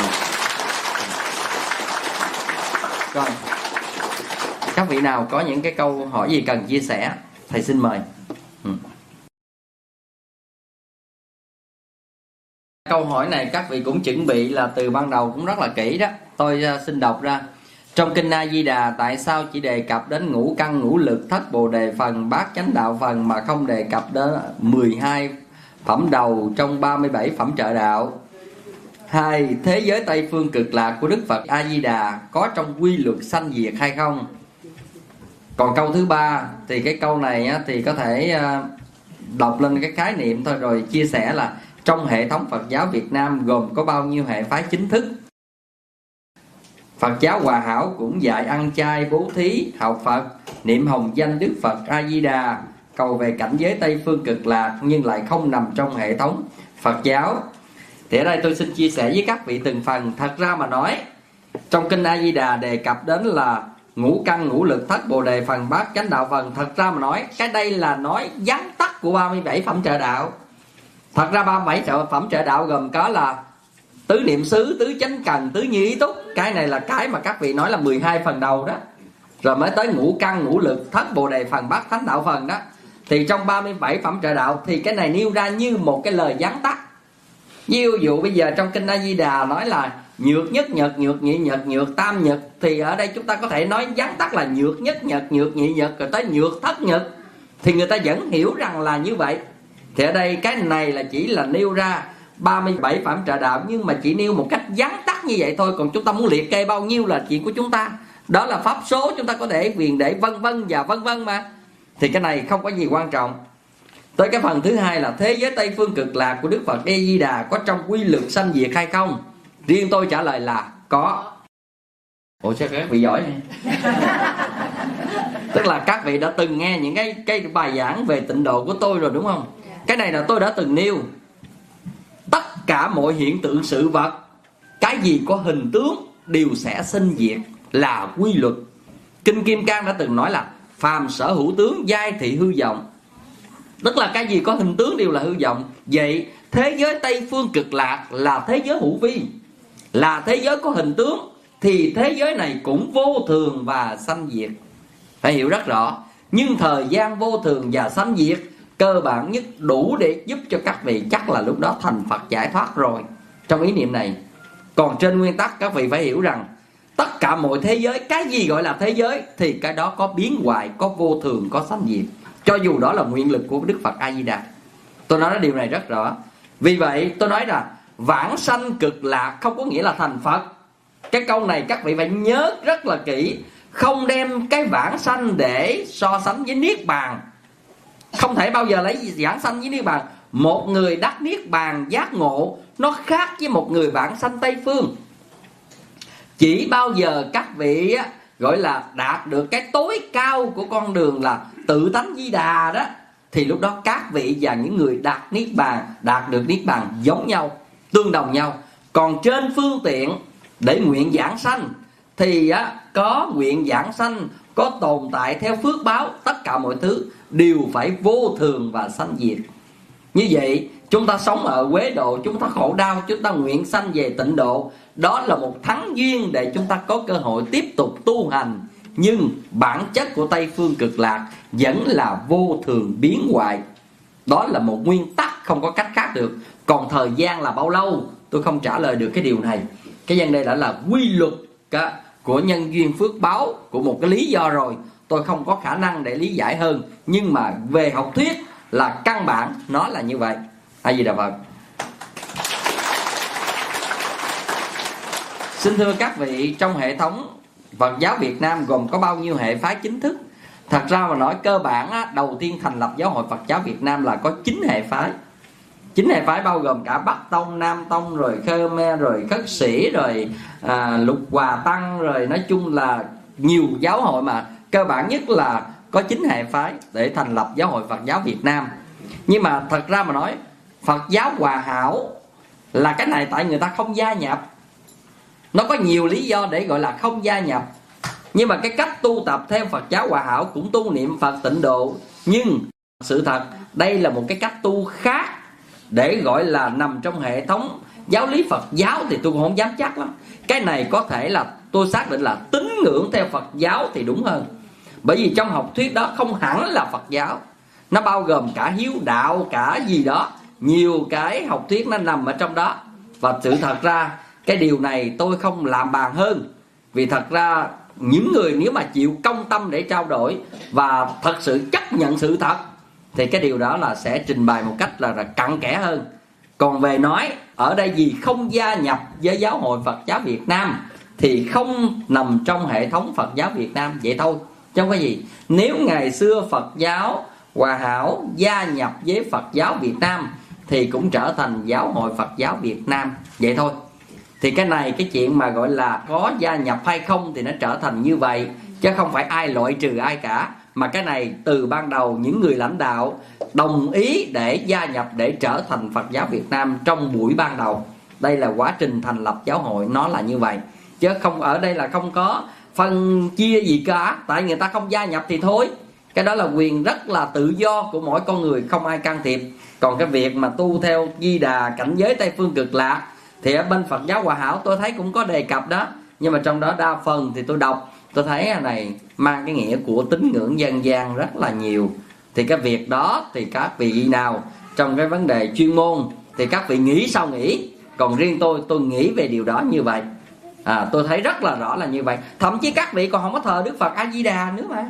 Rồi, các vị nào có những cái câu hỏi gì cần chia sẻ, thầy xin mời. Ừ. Câu hỏi này các vị cũng chuẩn bị là từ ban đầu cũng rất là kỹ đó. Tôi uh, xin đọc ra. Trong kinh A Di Đà tại sao chỉ đề cập đến ngũ căn ngũ lực thất bồ đề phần bát chánh đạo phần mà không đề cập đến mười hai phẩm đầu trong ba mươi bảy phẩm trợ đạo? Hai, thế giới Tây phương cực lạc của Đức Phật A Di Đà có trong quy luật sanh diệt hay không? Còn câu thứ ba thì cái câu này á, thì có thể uh, đọc lên cái khái niệm thôi rồi chia sẻ là trong hệ thống Phật giáo Việt Nam gồm có bao nhiêu hệ phái chính thức? Phật giáo Hòa Hảo cũng dạy ăn chay, bố thí, học Phật, niệm hồng danh Đức Phật A Di Đà, cầu về cảnh giới Tây phương cực lạc, nhưng lại không nằm trong hệ thống Phật giáo. Thì ở đây tôi xin chia sẻ với các vị từng phần. Thật ra mà nói, trong kinh A Di Đà đề cập đến là ngũ căn ngũ lực thất bồ đề phần bát chánh đạo phần. Thật ra mà nói, cái đây là nói vắn tắt của ba mươi bảy phẩm trợ đạo. Thật ra ba mươi bảy phẩm trợ đạo gồm có là tứ niệm xứ, tứ chánh cần, tứ như ý túc. Cái này là cái mà các vị nói là mười hai phần đầu đó. Rồi mới tới ngũ căn ngũ lực thất bồ đề phần bát thánh đạo phần đó. Thì trong ba mươi bảy phẩm trợ đạo thì cái này nêu ra như một cái lời vắn tắt. Ví dụ bây giờ trong kinh A Di Đà nói là nhược nhất nhật, nhược nhị nhật, nhược tam nhật, thì ở đây chúng ta có thể nói vắn tắt là nhược nhất nhật, nhược nhị nhật, rồi tới nhược thất nhật, thì người ta vẫn hiểu rằng là như vậy. Thì ở đây cái này là chỉ là nêu ra ba mươi bảy phẩm trợ đạo, nhưng mà chỉ nêu một cách vắn tắt như vậy thôi. Còn chúng ta muốn liệt kê bao nhiêu là chuyện của chúng ta. Đó là pháp số, chúng ta có thể quyền để vân vân và vân vân mà. Thì cái này không có gì quan trọng. Tới cái phần thứ hai là thế giới Tây phương cực lạc của Đức Phật A Di Đà có trong quy luật sanh diệt hay không? Riêng tôi trả lời là có. Ủa sao các vị giỏi vậy? Tức là các vị đã từng nghe những cái cái bài giảng về tịnh độ của tôi rồi đúng không? Cái này là tôi đã từng nêu. Tất cả mọi hiện tượng sự vật cái gì có hình tướng đều sẽ sinh diệt, là quy luật. Kinh Kim Cang đã từng nói là phàm sở hữu tướng, giai thị hư vọng. Tức là cái gì có hình tướng đều là hư vọng. Vậy thế giới Tây Phương Cực Lạc là thế giới hữu vi, là thế giới có hình tướng, thì thế giới này cũng vô thường và sanh diệt. Phải hiểu rất rõ. Nhưng thời gian vô thường và sanh diệt cơ bản nhất đủ để giúp cho các vị chắc là lúc đó thành Phật giải thoát rồi, trong ý niệm này. Còn trên nguyên tắc các vị phải hiểu rằng tất cả mọi thế giới, cái gì gọi là thế giới thì cái đó có biến hoại, có vô thường, có sanh diệt, cho dù đó là nguyện lực của Đức Phật A Di Đà. Tôi nói điều này rất rõ. Vì vậy tôi nói là vãng sanh cực lạc không có nghĩa là thành Phật. Cái câu này các vị phải nhớ rất là kỹ. Không đem cái vãng sanh để so sánh với niết bàn. Không thể bao giờ lấy vãng sanh với niết bàn. Một người đắc niết bàn giác ngộ nó khác với một người vãng sanh Tây Phương. Chỉ bao giờ các vị gọi là đạt được cái tối cao của con đường là tự tánh Di Đà đó, thì lúc đó các vị và những người đạt niết bàn, đạt được niết bàn giống nhau, tương đồng nhau. Còn trên phương tiện để nguyện giảng sanh thì á, có nguyện giảng sanh, có tồn tại theo phước báo, tất cả mọi thứ đều phải vô thường và sanh diệt. Như vậy chúng ta sống ở Quế Độ, chúng ta khổ đau, chúng ta nguyện sanh về Tịnh Độ, đó là một thắng duyên để chúng ta có cơ hội tiếp tục tu hành. Nhưng bản chất của Tây Phương Cực Lạc vẫn là vô thường biến hoại. Đó là một nguyên tắc, không có cách khác được. Còn thời gian là bao lâu tôi không trả lời được cái điều này. Cái vấn đề đã là quy luật của nhân duyên phước báo, của một cái lý do rồi, tôi không có khả năng để lý giải hơn. Nhưng mà về học thuyết là căn bản nó là như vậy. A Di Đà Phật. Xin thưa các vị, trong hệ thống Phật giáo Việt Nam gồm có bao nhiêu hệ phái chính thức? Thật ra mà nói cơ bản á, đầu tiên thành lập Giáo hội Phật giáo Việt Nam là có chín hệ phái. Chín hệ phái bao gồm cả Bắc Tông, Nam Tông, rồi Khmer, rồi Khất Sĩ, rồi à, Lục Hòa Tăng, rồi nói chung là nhiều giáo hội, mà cơ bản nhất là có chín hệ phái để thành lập Giáo hội Phật giáo Việt Nam. Nhưng mà thật ra mà nói Phật giáo Hòa Hảo là cái này tại người ta không gia nhập. Nó có nhiều lý do để gọi là không gia nhập. Nhưng mà cái cách tu tập theo Phật giáo Hòa Hảo cũng tu niệm Phật tịnh độ. Nhưng sự thật đây là một cái cách tu khác, để gọi là nằm trong hệ thống giáo lý Phật giáo thì tôi cũng không dám chắc lắm. Cái này có thể là tôi xác định là tín ngưỡng theo Phật giáo thì đúng hơn. Bởi vì trong học thuyết đó không hẳn là Phật giáo, nó bao gồm cả hiếu đạo, cả gì đó, nhiều cái học thuyết nó nằm ở trong đó. Và sự thật ra cái điều này tôi không làm bàn hơn. Vì thật ra những người nếu mà chịu công tâm để trao đổi và thật sự chấp nhận sự thật thì cái điều đó là sẽ trình bày một cách là, là cặn kẽ hơn. Còn về nói ở đây vì không gia nhập với Giáo hội Phật giáo Việt Nam thì không nằm trong hệ thống Phật giáo Việt Nam, vậy thôi, chứ không có gì. Nếu ngày xưa Phật giáo Hòa Hảo gia nhập với Phật giáo Việt Nam thì cũng trở thành Giáo hội Phật giáo Việt Nam, vậy thôi. Thì cái này, cái chuyện mà gọi là có gia nhập hay không thì nó trở thành như vậy, chứ không phải ai loại trừ ai cả. Mà cái này từ ban đầu những người lãnh đạo đồng ý để gia nhập, để trở thành Phật giáo Việt Nam trong buổi ban đầu. Đây là quá trình thành lập giáo hội, nó là như vậy. Chứ không ở đây là không có phân chia gì cả. Tại người ta không gia nhập thì thôi. Cái đó là quyền rất là tự do của mỗi con người, không ai can thiệp. Còn cái việc mà tu theo Di Đà cảnh giới Tây Phương Cực Lạc thì ở bên Phật giáo Hòa Hảo tôi thấy cũng có đề cập đó. Nhưng mà trong đó đa phần thì tôi đọc, tôi thấy này mang cái nghĩa của tín ngưỡng dân gian rất là nhiều. Thì cái việc đó thì các vị nào trong cái vấn đề chuyên môn thì các vị nghĩ sao nghĩ. Còn riêng tôi, tôi nghĩ về điều đó như vậy. à, Tôi thấy rất là rõ là như vậy. Thậm chí các vị còn không có thờ Đức Phật A Di Đà nữa mà.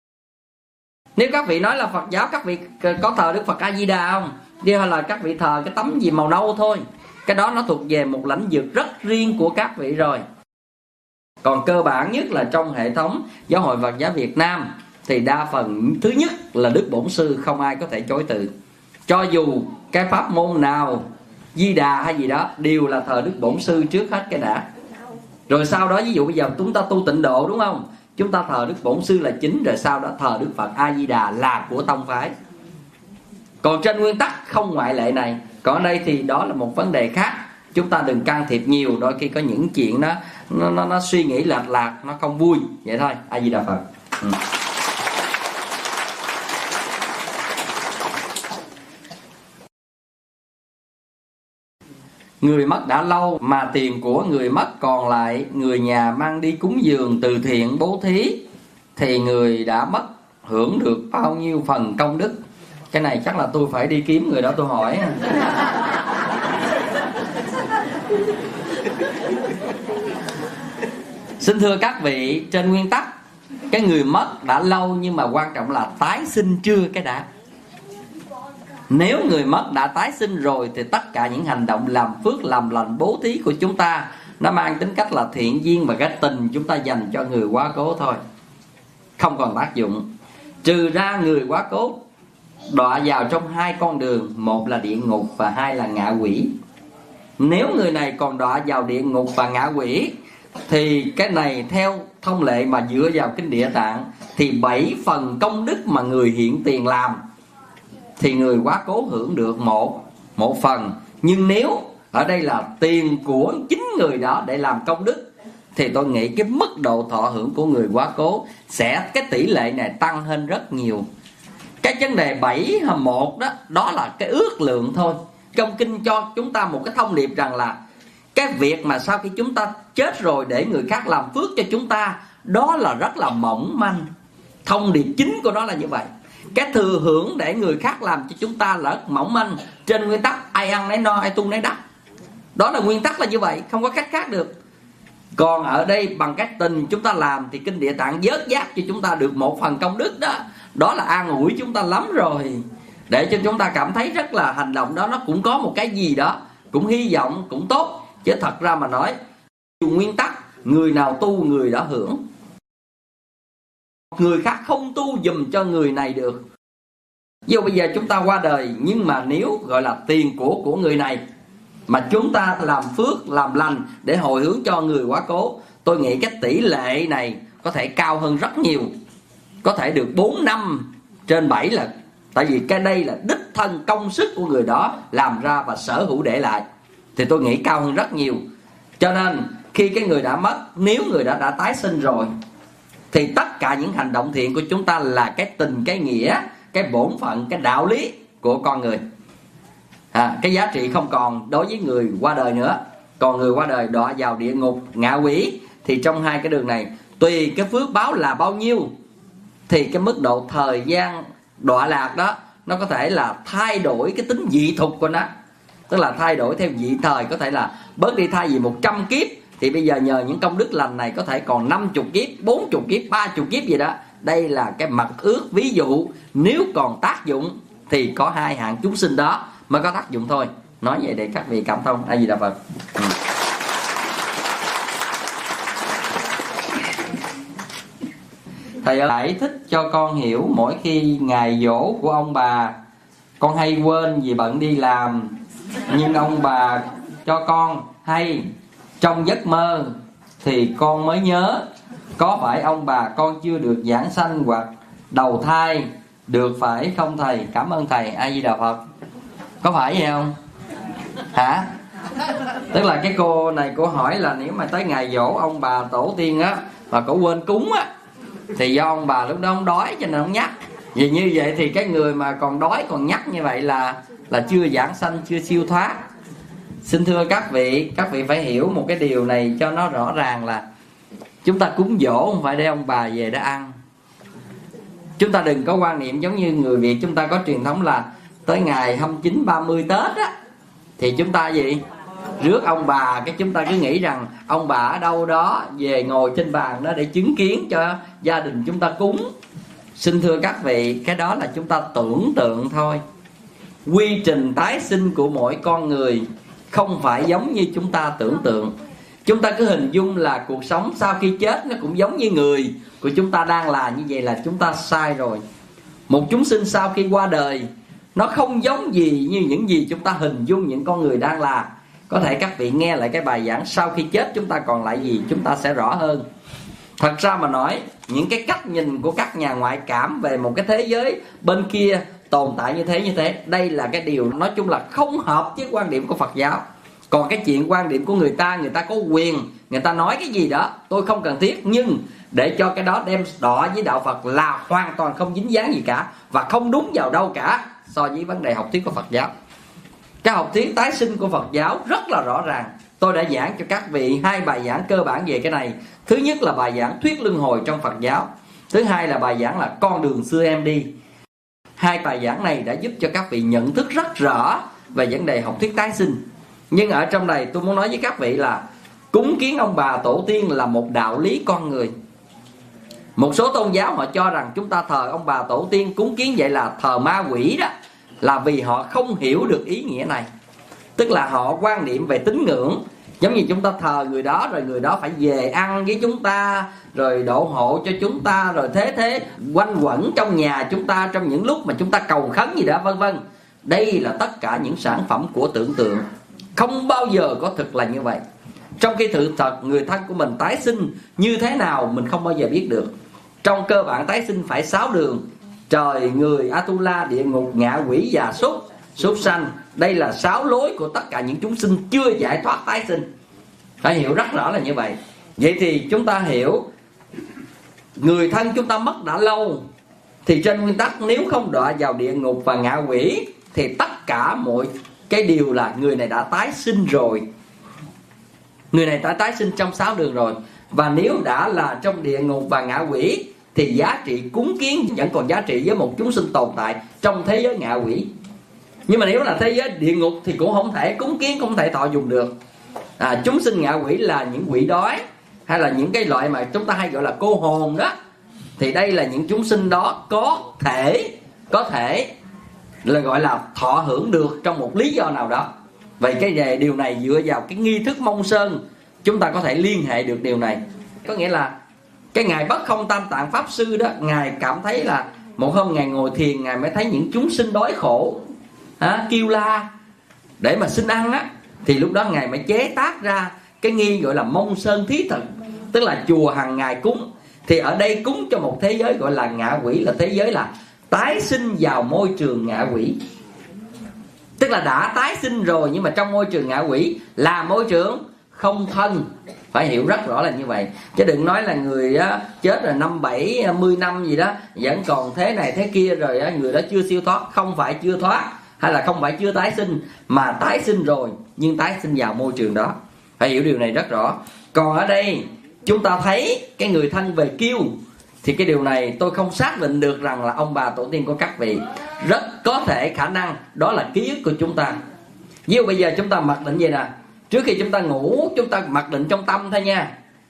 Nếu các vị nói là Phật giáo, các vị có thờ Đức Phật A Di Đà không? Đi hay là các vị thờ cái tấm gì màu nâu thôi. Cái đó nó thuộc về một lãnh vực rất riêng của các vị rồi. Còn cơ bản nhất là trong hệ thống Giáo hội Phật giáo Việt Nam thì đa phần thứ nhất là Đức Bổn Sư không ai có thể chối từ. Cho dù cái pháp môn nào, Di Đà hay gì đó, đều là thờ Đức Bổn Sư trước hết cái đã. Rồi sau đó ví dụ bây giờ chúng ta tu tịnh độ đúng không? Chúng ta thờ Đức Bổn Sư là chính, rồi sau đó thờ Đức Phật A Di Đà là của tông phái. Còn trên nguyên tắc không ngoại lệ này. Còn ở đây thì đó là một vấn đề khác. chúng ta đừng can thiệp nhiều, đôi khi có những chuyện đó nó nó, nó suy nghĩ lệch lạc, nó không vui vậy thôi. A Di Đà Phật. Ừ. Người mất đã lâu mà tiền của người mất còn lại, người nhà mang đi cúng dường từ thiện bố thí, thì người đã mất hưởng được bao nhiêu phần công đức? Cái này chắc là tôi phải đi kiếm người đó tôi hỏi. Xin thưa các vị, trên nguyên tắc cái người mất đã lâu, nhưng mà quan trọng là tái sinh chưa cái đã. Nếu người mất đã tái sinh rồi thì tất cả những hành động làm phước, làm lành, bố thí của chúng ta nó mang tính cách là thiện duyên và cái tình chúng ta dành cho người quá cố thôi, không còn tác dụng. Trừ ra người quá cố đọa vào trong hai con đường, một là địa ngục và hai là ngạ quỷ. Nếu người này còn đọa vào địa ngục và ngạ quỷ thì cái này theo thông lệ mà dựa vào kinh Địa Tạng thì bảy phần công đức mà người hiện tiền làm thì người quá cố hưởng được một một phần. Nhưng nếu ở đây là tiền của chính người đó để làm công đức thì tôi nghĩ cái mức độ thọ hưởng của người quá cố sẽ, cái tỷ lệ này tăng hơn rất nhiều. Cái vấn đề bảy hay một đó, đó là cái ước lượng thôi. Trong kinh cho chúng ta một cái thông điệp rằng là cái việc mà sau khi chúng ta chết rồi để người khác làm phước cho chúng ta, đó là rất là mỏng manh. Thông điệp chính của nó là như vậy. Cái thừa hưởng để người khác làm cho chúng ta là rất mỏng manh. Trên nguyên tắc ai ăn nấy no, ai tu nấy đắc. Đó là nguyên tắc là như vậy, không có cách khác được. Còn ở đây bằng cách tình chúng ta làm thì kinh Địa Tạng vớt vát cho chúng ta được một phần công đức đó. Đó là an ủi chúng ta lắm rồi, để cho chúng ta cảm thấy rất là hành động đó nó cũng có một cái gì đó, cũng hy vọng, cũng tốt. Chứ thật ra mà nói, nguyên tắc người nào tu người đó hưởng, người khác không tu dùm cho người này được. Dù bây giờ chúng ta qua đời, nhưng mà nếu gọi là tiền của của người này mà chúng ta làm phước, làm lành để hồi hướng cho người quá cố, tôi nghĩ cái tỷ lệ này có thể cao hơn rất nhiều. Có thể được bốn năm trên bảy lần. Tại vì cái đây là đích thân công sức của người đó làm ra và sở hữu để lại, thì tôi nghĩ cao hơn rất nhiều. Cho nên khi cái người đã mất, nếu người đã đã tái sinh rồi thì tất cả những hành động thiện của chúng ta là cái tình, cái nghĩa, cái bổn phận, cái đạo lý của con người. à, Cái giá trị không còn đối với người qua đời nữa. Còn người qua đời đọa vào địa ngục, ngạ quỷ, thì trong hai cái đường này tùy cái phước báo là bao nhiêu thì cái mức độ thời gian đọa lạc đó nó có thể là thay đổi cái tính dị thục của nó. Tức là thay đổi theo dị thời, có thể là bớt đi, thay vì một trăm kiếp thì bây giờ nhờ những công đức lành này có thể còn năm mươi kiếp, bốn mươi kiếp, ba mươi kiếp gì đó. Đây là cái mặt ước ví dụ. Nếu còn tác dụng thì có hai hạng chúng sinh đó mới có tác dụng thôi. Nói vậy để các vị cảm thông. A Di Đà Phật. ừ. Thầy giải thích cho con hiểu, mỗi khi ngày giỗ của ông bà con hay quên vì bận đi làm, nhưng ông bà cho con hay trong giấc mơ thì con mới nhớ. Có phải ông bà con chưa được giảng sanh hoặc đầu thai được phải không thầy? Cảm ơn thầy. A Di Đà Phật. Có phải vậy không? Hả? Tức là cái cô này cô hỏi là nếu mà tới ngày giỗ ông bà tổ tiên á mà cổ quên cúng á thì do ông bà lúc đó không đói cho nên không nhắc. Vì như vậy thì cái người mà còn đói còn nhắc như vậy là là chưa giảng sanh, chưa siêu thoát. Xin thưa các vị, các vị phải hiểu một cái điều này cho nó rõ ràng là chúng ta cúng dỗ không phải để ông bà về để ăn. Chúng ta đừng có quan niệm giống như người Việt chúng ta có truyền thống là tới ngày hai mươi chín, ba mươi Tết á thì chúng ta gì? Rước ông bà, cái chúng ta cứ nghĩ rằng ông bà ở đâu đó về ngồi trên bàn đó để chứng kiến cho gia đình chúng ta cúng. Xin thưa các vị, cái đó là chúng ta tưởng tượng thôi. Quy trình tái sinh của mỗi con người không phải giống như chúng ta tưởng tượng. Chúng ta cứ hình dung là cuộc sống sau khi chết nó cũng giống như người của chúng ta đang là như vậy là chúng ta sai rồi. Một chúng sinh sau khi qua đời nó không giống gì như những gì chúng ta hình dung những con người đang là. Có thể các vị nghe lại cái bài giảng sau khi chết chúng ta còn lại gì chúng ta sẽ rõ hơn. Thật ra mà nói, những cái cách nhìn của các nhà ngoại cảm về một cái thế giới bên kia tồn tại như thế như thế, đây là cái điều nói chung là không hợp với quan điểm của Phật giáo. Còn cái chuyện quan điểm của người ta, người ta có quyền, người ta nói cái gì đó tôi không cần thiết, nhưng để cho cái đó đem đọ với đạo Phật là hoàn toàn không dính dáng gì cả, và không đúng vào đâu cả so với vấn đề học thuyết của Phật giáo. Cái học thuyết tái sinh của Phật giáo rất là rõ ràng. Tôi đã giảng cho các vị hai bài giảng cơ bản về cái này. Thứ nhất là bài giảng thuyết luân hồi trong Phật giáo. Thứ hai là bài giảng là con đường xưa em đi. Hai bài giảng này đã giúp cho các vị nhận thức rất rõ về vấn đề học thuyết tái sinh. Nhưng ở trong này tôi muốn nói với các vị là cúng kiến ông bà tổ tiên là một đạo lý con người. Một số tôn giáo họ cho rằng chúng ta thờ ông bà tổ tiên cúng kiến vậy là thờ ma quỷ đó, là vì họ không hiểu được ý nghĩa này. Tức là họ quan niệm về tín ngưỡng, giống như chúng ta thờ người đó rồi người đó phải về ăn với chúng ta, rồi độ hộ cho chúng ta, rồi thế thế quanh quẩn trong nhà chúng ta trong những lúc mà chúng ta cầu khấn gì đó vân vân. Đây là tất cả những sản phẩm của tưởng tượng, không bao giờ có thực là như vậy. Trong khi thực thật người thân của mình tái sinh như thế nào mình không bao giờ biết được. Trong cơ bản tái sinh phải sáu đường: trời, người, Atula, địa ngục, ngạ quỷ và súc súc sanh. Đây là sáu lối của tất cả những chúng sinh chưa giải thoát tái sinh. Phải hiểu rất rõ là như vậy. Vậy thì chúng ta hiểu người thân chúng ta mất đã lâu, thì trên nguyên tắc nếu không đọa vào địa ngục và ngạ quỷ thì tất cả mọi cái điều là người này đã tái sinh rồi. Người này đã tái sinh trong sáu đường rồi. Và nếu đã là trong địa ngục và ngạ quỷ thì giá trị cúng kiến vẫn còn giá trị với một chúng sinh tồn tại trong thế giới ngạ quỷ. Nhưng mà nếu là thế giới địa ngục thì cũng không thể cúng kiến, không thể thọ dùng được. à, Chúng sinh ngạ quỷ là những quỷ đói, hay là những cái loại mà chúng ta hay gọi là cô hồn đó. Thì đây là những chúng sinh đó có thể Có thể là gọi là thọ hưởng được trong một lý do nào đó. Vậy cái đề, điều này dựa vào cái nghi thức mông sơn chúng ta có thể liên hệ được điều này. Có nghĩa là cái Ngài Bất Không Tam Tạng Pháp Sư đó, Ngài cảm thấy là một hôm Ngài ngồi thiền, Ngài mới thấy những chúng sinh đói khổ à, kêu la để mà xin ăn á. Thì lúc đó Ngài mới chế tác ra cái nghi gọi là mông sơn thí thực, tức là chùa hàng ngày cúng. Thì ở đây cúng cho một thế giới gọi là ngạ quỷ, là thế giới là tái sinh vào môi trường ngạ quỷ. Tức là đã tái sinh rồi, nhưng mà trong môi trường ngạ quỷ là môi trường không thân. Phải hiểu rất rõ là như vậy. Chứ đừng nói là người á, chết rồi năm bảy mươi năm gì đó vẫn còn thế này thế kia, rồi á, người đó chưa siêu thoát. Không phải chưa thoát, hay là không phải chưa tái sinh, mà tái sinh rồi nhưng tái sinh vào môi trường đó. Phải hiểu điều này rất rõ. Còn ở đây chúng ta thấy cái người thân về kêu, thì cái điều này tôi không xác định được rằng là ông bà tổ tiên của các vị. Rất có thể khả năng đó là ký ức của chúng ta. Ví dụ bây giờ chúng ta mặc định vậy nè, trước khi chúng ta ngủ chúng ta mặc định trong tâm thôi nha,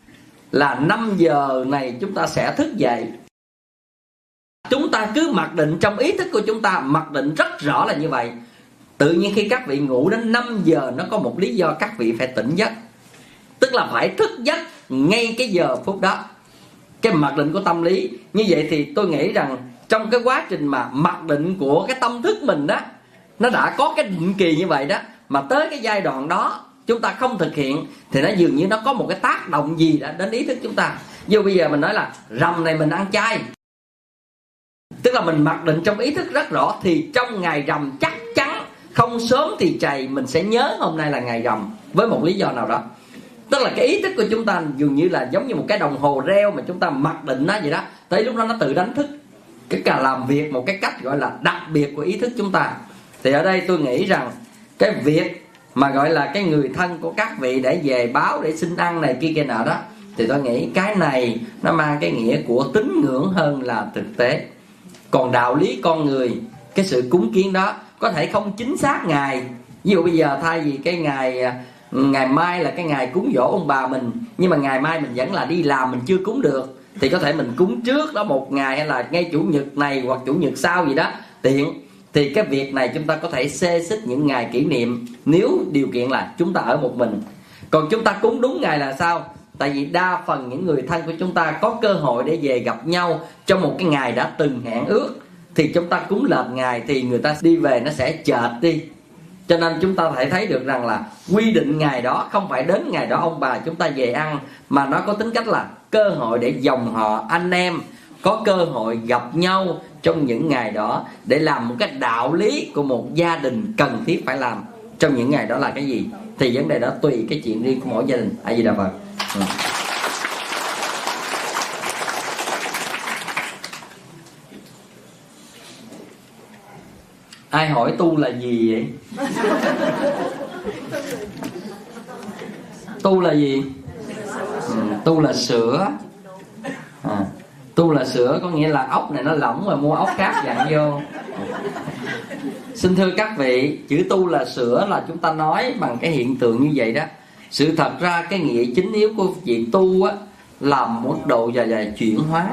là năm giờ này chúng ta sẽ thức dậy. Chúng ta cứ mặc định trong ý thức của chúng ta, mặc định rất rõ là như vậy. Tự nhiên khi các vị ngủ đến năm giờ, nó có một lý do các vị phải tỉnh giấc, tức là phải thức giấc ngay cái giờ phút đó. Cái mặc định của tâm lý như vậy thì tôi nghĩ rằng trong cái quá trình mà mặc định của cái tâm thức mình đó, nó đã có cái định kỳ như vậy đó, mà tới cái giai đoạn đó chúng ta không thực hiện thì nó dường như nó có một cái tác động gì đã đến ý thức chúng ta. Dù bây giờ mình nói là rằm này mình ăn chay, tức là mình mặc định trong ý thức rất rõ, thì trong ngày rằm chắc chắn không sớm thì trầy mình sẽ nhớ hôm nay là ngày rằm với một lý do nào đó. Tức là cái ý thức của chúng ta dường như là giống như một cái đồng hồ reo mà chúng ta mặc định nó vậy đó. Tới lúc đó nó tự đánh thức, cái cả làm việc một cái cách gọi là đặc biệt của ý thức chúng ta. Thì ở đây tôi nghĩ rằng cái việc mà gọi là cái người thân của các vị để về báo, để xin ăn này kia kia nọ đó, thì tôi nghĩ cái này nó mang cái nghĩa của tín ngưỡng hơn là thực tế. Còn đạo lý con người, cái sự cúng kiến đó có thể không chính xác ngày. Ví dụ bây giờ thay vì cái ngày ngày mai là cái ngày cúng dỗ ông bà mình, nhưng mà ngày mai mình vẫn là đi làm, mình chưa cúng được, thì có thể mình cúng trước đó một ngày, hay là ngay chủ nhật này hoặc chủ nhật sau gì đó tiện. Thì cái việc này chúng ta có thể xê xích những ngày kỷ niệm, nếu điều kiện là chúng ta ở một mình. Còn chúng ta cúng đúng ngày là sao? Tại vì đa phần những người thân của chúng ta có cơ hội để về gặp nhau trong một cái ngày đã từng hẹn ước, thì chúng ta cúng lệch ngày thì người ta đi về nó sẽ chệch đi. Cho nên chúng ta thể thấy được rằng là quy định ngày đó không phải đến ngày đó ông bà chúng ta về ăn, mà nó có tính cách là cơ hội để dòng họ anh em có cơ hội gặp nhau trong những ngày đó, để làm một cái đạo lý của một gia đình cần thiết phải làm trong những ngày đó là cái gì? Thì vấn đề đó tùy cái chuyện riêng của mỗi gia đình. A Di Đà Phật. Ừ. Ai hỏi tu là gì vậy? Tu là gì? Ừ, tu là sữa. À, tu là sữa có nghĩa là ốc này nó lỏng rồi mua ốc khác dặn vô. Xin thưa các vị, chữ tu là sữa là chúng ta nói bằng cái hiện tượng như vậy đó. Sự thật ra cái nghĩa chính yếu của chuyện tu á là một độ dài dài chuyển hóa.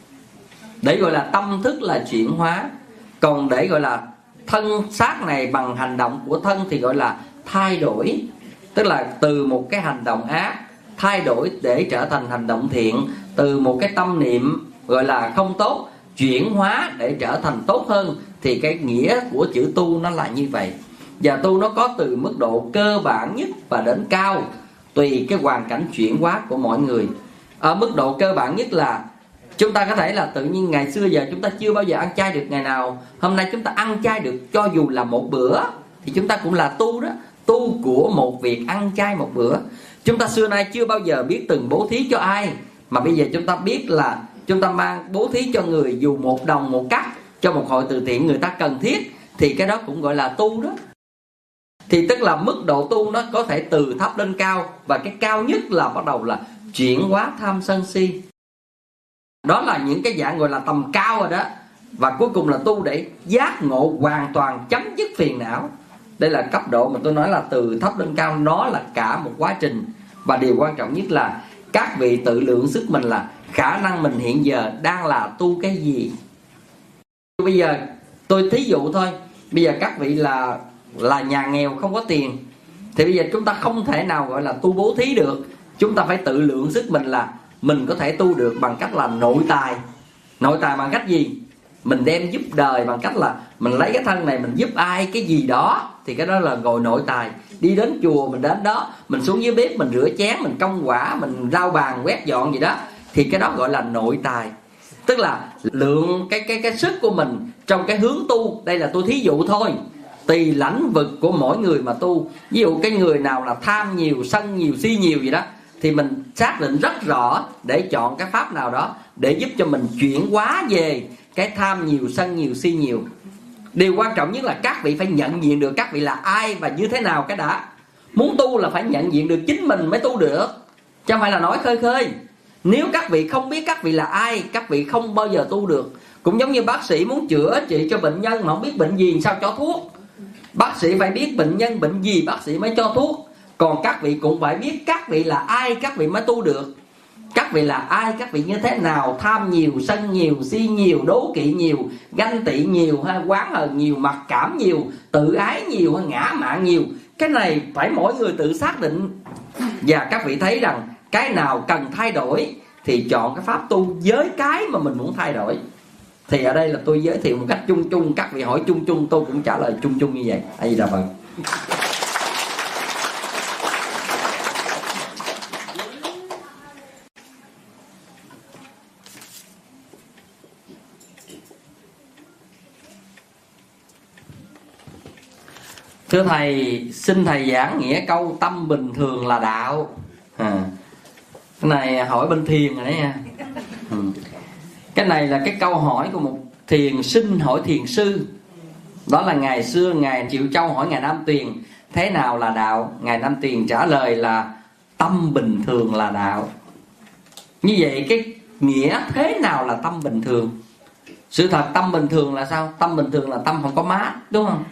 Để gọi là tâm thức là chuyển hóa. Còn để gọi là thân xác này bằng hành động của thân thì gọi là thay đổi. Tức là từ một cái hành động ác thay đổi để trở thành hành động thiện, từ một cái tâm niệm gọi là không tốt chuyển hóa để trở thành tốt hơn. Thì cái nghĩa của chữ tu nó là như vậy. Và tu nó có từ mức độ cơ bản nhất và đến cao, tùy cái hoàn cảnh chuyển hóa của mỗi người. Ở mức độ cơ bản nhất là chúng ta có thể là tự nhiên ngày xưa giờ chúng ta chưa bao giờ ăn chay được ngày nào, hôm nay chúng ta ăn chay được cho dù là một bữa, thì chúng ta cũng là tu đó. Tu của một việc ăn chay một bữa. Chúng ta xưa nay chưa bao giờ biết từng bố thí cho ai, mà bây giờ chúng ta biết là chúng ta mang bố thí cho người dù một đồng một cắc, cho một hội từ thiện người ta cần thiết, thì cái đó cũng gọi là tu đó. Thì tức là mức độ tu nó có thể từ thấp lên cao, và cái cao nhất là bắt đầu là chuyển hóa tham sân si. Đó là những cái dạng gọi là tầm cao rồi đó. Và cuối cùng là tu để giác ngộ hoàn toàn, chấm dứt phiền não. Đây là cấp độ mà tôi nói là từ thấp lên cao, nó là cả một quá trình. Và điều quan trọng nhất là các vị tự lượng sức mình là khả năng mình hiện giờ đang là tu cái gì. Bây giờ tôi thí dụ thôi, bây giờ các vị là là nhà nghèo không có tiền, thì bây giờ chúng ta không thể nào gọi là tu bố thí được. Chúng ta phải tự lượng sức mình là mình có thể tu được bằng cách là nội tài. Nội tài bằng cách gì? Mình đem giúp đời bằng cách là mình lấy cái thân này mình giúp ai cái gì đó, thì cái đó là gọi nội tài. Đi đến chùa mình đến đó, mình xuống dưới bếp mình rửa chén, mình công quả, mình rau bàn quét dọn gì đó, thì cái đó gọi là nội tài. Tức là lượng cái cái cái sức của mình trong cái hướng tu. Đây là tôi thí dụ thôi, tùy lãnh vực của mỗi người mà tu. Ví dụ cái người nào là tham nhiều, sân nhiều, si nhiều gì đó, thì mình xác định rất rõ để chọn cái pháp nào đó để giúp cho mình chuyển hóa về cái tham nhiều, sân nhiều, si nhiều. Điều quan trọng nhất là các vị phải nhận diện được các vị là ai và như thế nào cái đã. Muốn tu là phải nhận diện được chính mình mới tu được, chứ không phải là nói khơi khơi. Nếu các vị không biết các vị là ai, các vị không bao giờ tu được. Cũng giống như bác sĩ muốn chữa trị cho bệnh nhân mà không biết bệnh gì sao cho thuốc. Bác sĩ phải biết bệnh nhân bệnh gì bác sĩ mới cho thuốc. Còn các vị cũng phải biết các vị là ai các vị mới tu được. Các vị là ai, các vị như thế nào, tham nhiều, sân nhiều, si nhiều, đố kỵ nhiều, ganh tị nhiều, hay oán hờn nhiều, mặc cảm nhiều, tự ái nhiều, hay ngã mạn nhiều. Cái này phải mỗi người tự xác định. Và các vị thấy rằng cái nào cần thay đổi thì chọn cái pháp tu với cái mà mình muốn thay đổi. Thì ở đây là tôi giới thiệu một cách chung chung, các vị hỏi chung chung tôi cũng trả lời chung chung như vậy. A Di Đà Phật. Thưa thầy, xin thầy giảng nghĩa câu tâm bình thường là đạo. À, cái này hỏi bên thiền rồi đấy nha. Ừ. Cái này là cái câu hỏi của một thiền sinh hỏi thiền sư. Đó là ngày xưa Ngài Triệu Châu hỏi Ngài Nam Tuyền thế nào là đạo. Ngài Nam Tuyền trả lời là tâm bình thường là đạo. Như vậy cái nghĩa thế nào là tâm bình thường? Sự thật tâm bình thường là sao? Tâm bình thường là tâm không có mát, đúng không?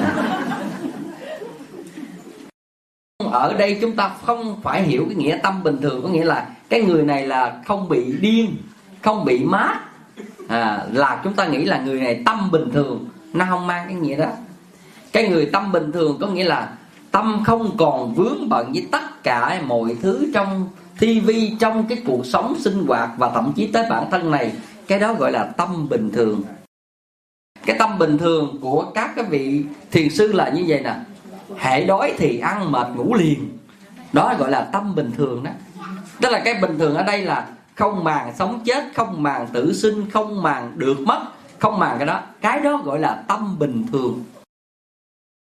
Ở đây chúng ta không phải hiểu cái nghĩa tâm bình thường, có nghĩa là cái người này là không bị điên, không bị mát, à, là chúng ta nghĩ là người này tâm bình thường. Nó không mang cái nghĩa đó. Cái người tâm bình thường có nghĩa là tâm không còn vướng bận với tất cả mọi thứ trong ti vi, trong cái cuộc sống sinh hoạt và thậm chí tới bản thân này. Cái đó gọi là tâm bình thường. Cái tâm bình thường của các cái vị thiền sư là như vậy nè: hễ đói thì ăn, mệt ngủ liền. Đó gọi là tâm bình thường đó. Tức là cái bình thường ở đây là không màng sống chết, không màng tử sinh, không màng được mất, không màng cái đó. Cái đó gọi là tâm bình thường.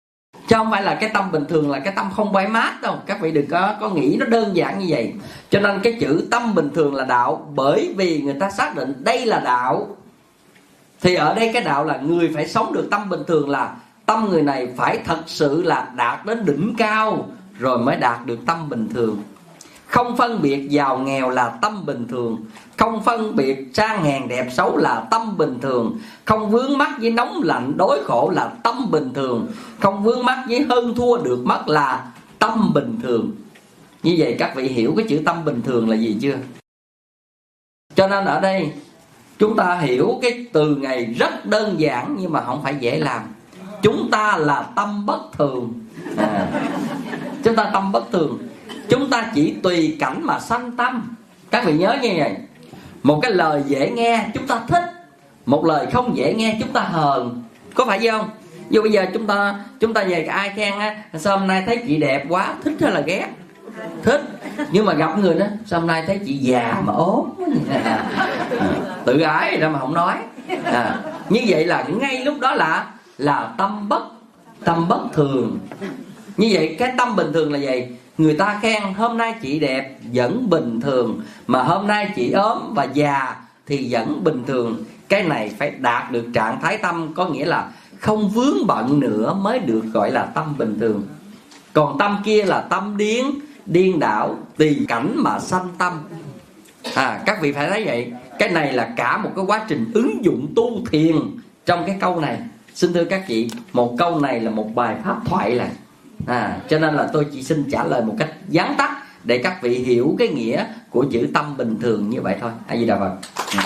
chứ không phải là cái tâm bình thường là cái tâm không bay mát đâu. Các vị đừng có có nghĩ nó đơn giản như vậy. Cho nên cái chữ tâm bình thường là đạo, bởi vì người ta xác định đây là đạo. Thì ở đây cái đạo là người phải sống được tâm bình thường, là tâm người này phải thật sự là đạt đến đỉnh cao rồi mới đạt được tâm bình thường. Không phân biệt giàu nghèo là tâm bình thường. Không phân biệt sang hèn đẹp xấu là tâm bình thường. Không vướng mắc với nóng lạnh đói khổ là tâm bình thường. Không vướng mắc với hơn thua được mất là tâm bình thường. Như vậy các vị hiểu cái chữ tâm bình thường là gì chưa? Cho nên ở đây chúng ta hiểu cái từ này rất đơn giản nhưng mà không phải dễ làm. Chúng ta là tâm bất thường. à, Chúng ta tâm bất thường. Chúng ta chỉ tùy cảnh mà sanh tâm. Các vị nhớ như vậy. Một cái lời dễ nghe chúng ta thích, một lời không dễ nghe chúng ta hờn. Có phải không? Dù bây giờ chúng ta Chúng ta về ai khen á, sao hôm nay thấy chị đẹp quá, thích hay là ghét? Thích. Nhưng mà gặp người đó, sao hôm nay thấy chị già mà ốm, à, tự ái ra mà không nói. à, Như vậy là ngay lúc đó là Là tâm bất Tâm bất thường. Như vậy cái tâm bình thường là gì? Người ta khen hôm nay chị đẹp vẫn bình thường, mà hôm nay chị ốm và già thì vẫn bình thường. Cái này phải đạt được trạng thái tâm, có nghĩa là không vướng bận nữa mới được gọi là tâm bình thường. Còn tâm kia là tâm điên, điên đảo, tùy cảnh mà sanh tâm. à, Các vị phải thấy vậy. Cái này là cả một cái quá trình ứng dụng tu thiền trong cái câu này. Xin thưa các chị, một câu này là một bài pháp thoại là à, cho nên là tôi chỉ xin trả lời một cách vắn tắt để các vị hiểu cái nghĩa của chữ tâm bình thường như vậy thôi. A Di Đà Phật.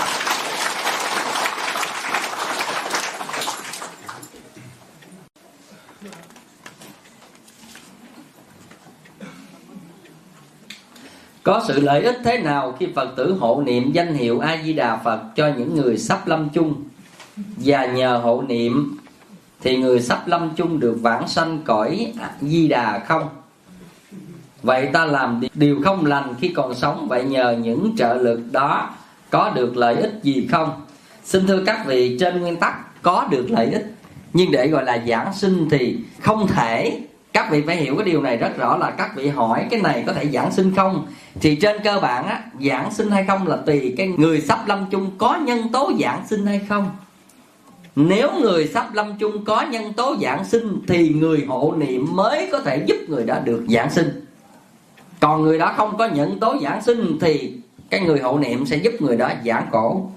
Có sự lợi ích thế nào khi Phật tử hộ niệm danh hiệu A Di Đà Phật cho những người sắp lâm chung, và nhờ hộ niệm thì người sắp lâm chung được vãng sanh cõi Di Đà không? Vậy ta làm điều không lành khi còn sống, vậy nhờ những trợ lực đó có được lợi ích gì không? Xin thưa các vị, trên nguyên tắc có được lợi ích, nhưng để gọi là giảng sinh thì không thể. Các vị phải hiểu cái điều này rất rõ, là các vị hỏi cái này có thể giảng sinh không, thì trên cơ bản á, giảng sinh hay không là tùy cái người sắp lâm chung có nhân tố giảng sinh hay không. Nếu người sắp lâm chung có nhân tố giảng sinh thì người hộ niệm mới có thể giúp người đó được giảng sinh. Còn người đó không có nhân tố giảng sinh thì cái người hộ niệm sẽ giúp người đó giảng cổ.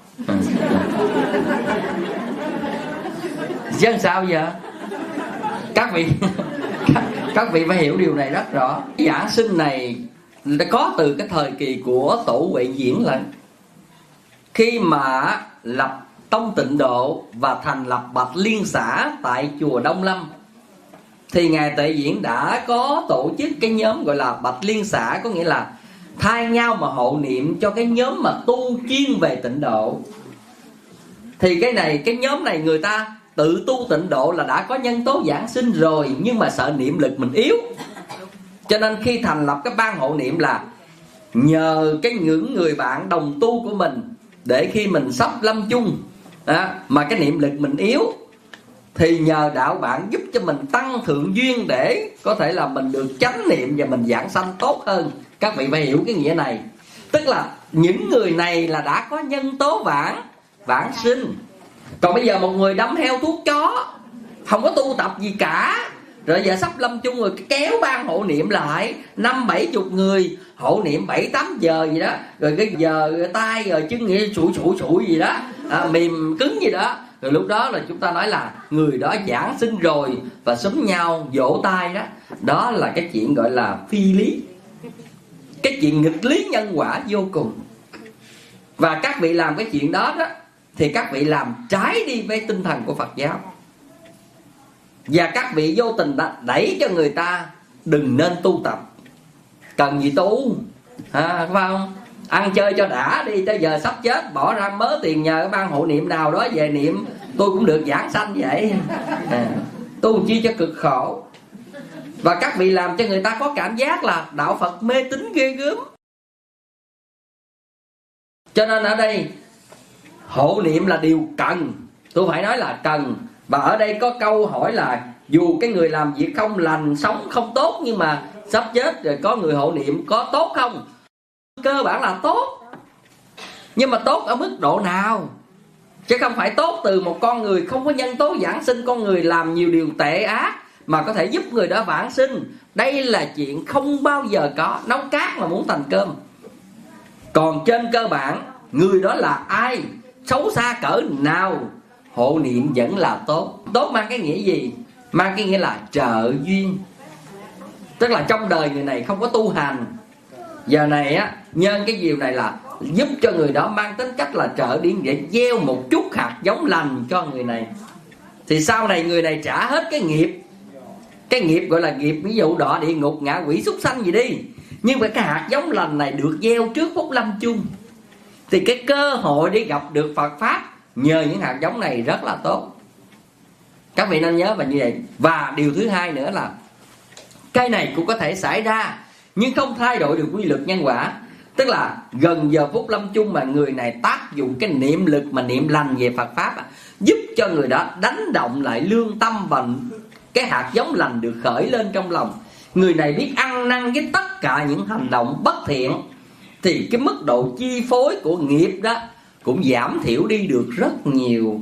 Chứ sao giờ? Các vị các, các vị phải hiểu điều này rất rõ. Giảng sinh này đã có từ cái thời kỳ của Tổ Huệ Diễn lại. Khi mà lập Tông Tịnh Độ và thành lập Bạch Liên xã tại chùa Đông Lâm, thì Ngài Tuệ Diễn đã có tổ chức cái nhóm gọi là Bạch Liên xã, có nghĩa là thay nhau mà hộ niệm cho cái nhóm mà tu chuyên về tịnh độ. Thì cái này, cái nhóm này người ta tự tu tịnh độ là đã có nhân tố giảng sinh rồi, nhưng mà sợ niệm lực mình yếu. Cho nên khi thành lập cái ban hộ niệm là nhờ cái những người bạn đồng tu của mình, để khi mình sắp lâm chung à, mà cái niệm lực mình yếu, thì nhờ đạo bạn giúp cho mình tăng thượng duyên để có thể là mình được chánh niệm và mình giảng sanh tốt hơn. Các vị phải hiểu cái nghĩa này. Tức là những người này là đã có nhân tố vãng vãng sinh. Còn bây giờ một người đâm heo thuốc chó, không có tu tập gì cả, rồi giờ sắp lâm chung rồi kéo ban hộ niệm lại năm bảy chục người hộ niệm bảy tám giờ gì đó, rồi cái giờ tay rồi chân nghĩa sủi sủi sủi gì đó à, mềm cứng gì đó, rồi lúc đó là chúng ta nói là người đó giảng sinh rồi và xúm nhau vỗ tay đó. Đó là cái chuyện gọi là phi lý, cái chuyện nghịch lý nhân quả vô cùng. Và các vị làm cái chuyện đó đó thì các vị làm trái đi với tinh thần của Phật giáo, và các vị vô tình đã đẩy cho người ta đừng nên tu tập. Cần gì tu à, phải không? Ăn chơi cho đã đi, tới giờ sắp chết bỏ ra mớ tiền nhờ ban hộ niệm nào đó về niệm, tôi cũng được giảng sanh vậy à, tu chi cho cực khổ. Và các vị làm cho người ta có cảm giác là đạo Phật mê tín ghê gớm. Cho nên ở đây hộ niệm là điều cần, tôi phải nói là cần. Và ở đây có câu hỏi là Dù cái người làm việc không lành, sống không tốt, nhưng mà sắp chết rồi có người hộ niệm, có tốt không? Cơ bản là tốt. Nhưng mà tốt ở mức độ nào? Chứ không phải tốt từ một con người không có nhân tố giảng sinh, con người làm nhiều điều tệ ác mà có thể giúp người đó vãng sinh. Đây là chuyện không bao giờ có. Nấu cát mà muốn thành cơm. Còn trên cơ bản, người đó là ai, xấu xa cỡ nào, hộ niệm vẫn là tốt. Tốt mang cái nghĩa gì? Mang cái nghĩa là trợ duyên. Tức là trong đời người này không có tu hành, giờ này á, nhân cái điều này là giúp cho người đó, mang tính cách là trợ điển để gieo một chút hạt giống lành cho người này. Thì sau này người này trả hết cái nghiệp. Cái nghiệp gọi là nghiệp, ví dụ đọa địa ngục, ngạ quỷ, súc sanh gì đi. Nhưng mà cái hạt giống lành này được gieo trước phút lâm chung, thì cái cơ hội để gặp được Phật Pháp nhờ những hạt giống này rất là tốt. Các vị nên nhớ và như vậy. Và điều thứ hai nữa là cái này cũng có thể xảy ra nhưng không thay đổi được quy luật nhân quả. Tức là gần giờ phút lâm chung mà người này tác dụng cái niệm lực mà niệm lành về Phật Pháp, giúp cho người đó đánh động lại lương tâm và cái hạt giống lành được khởi lên trong lòng. Người này biết ăn năn với tất cả những hành động bất thiện, thì cái mức độ chi phối của nghiệp đó cũng giảm thiểu đi được rất nhiều.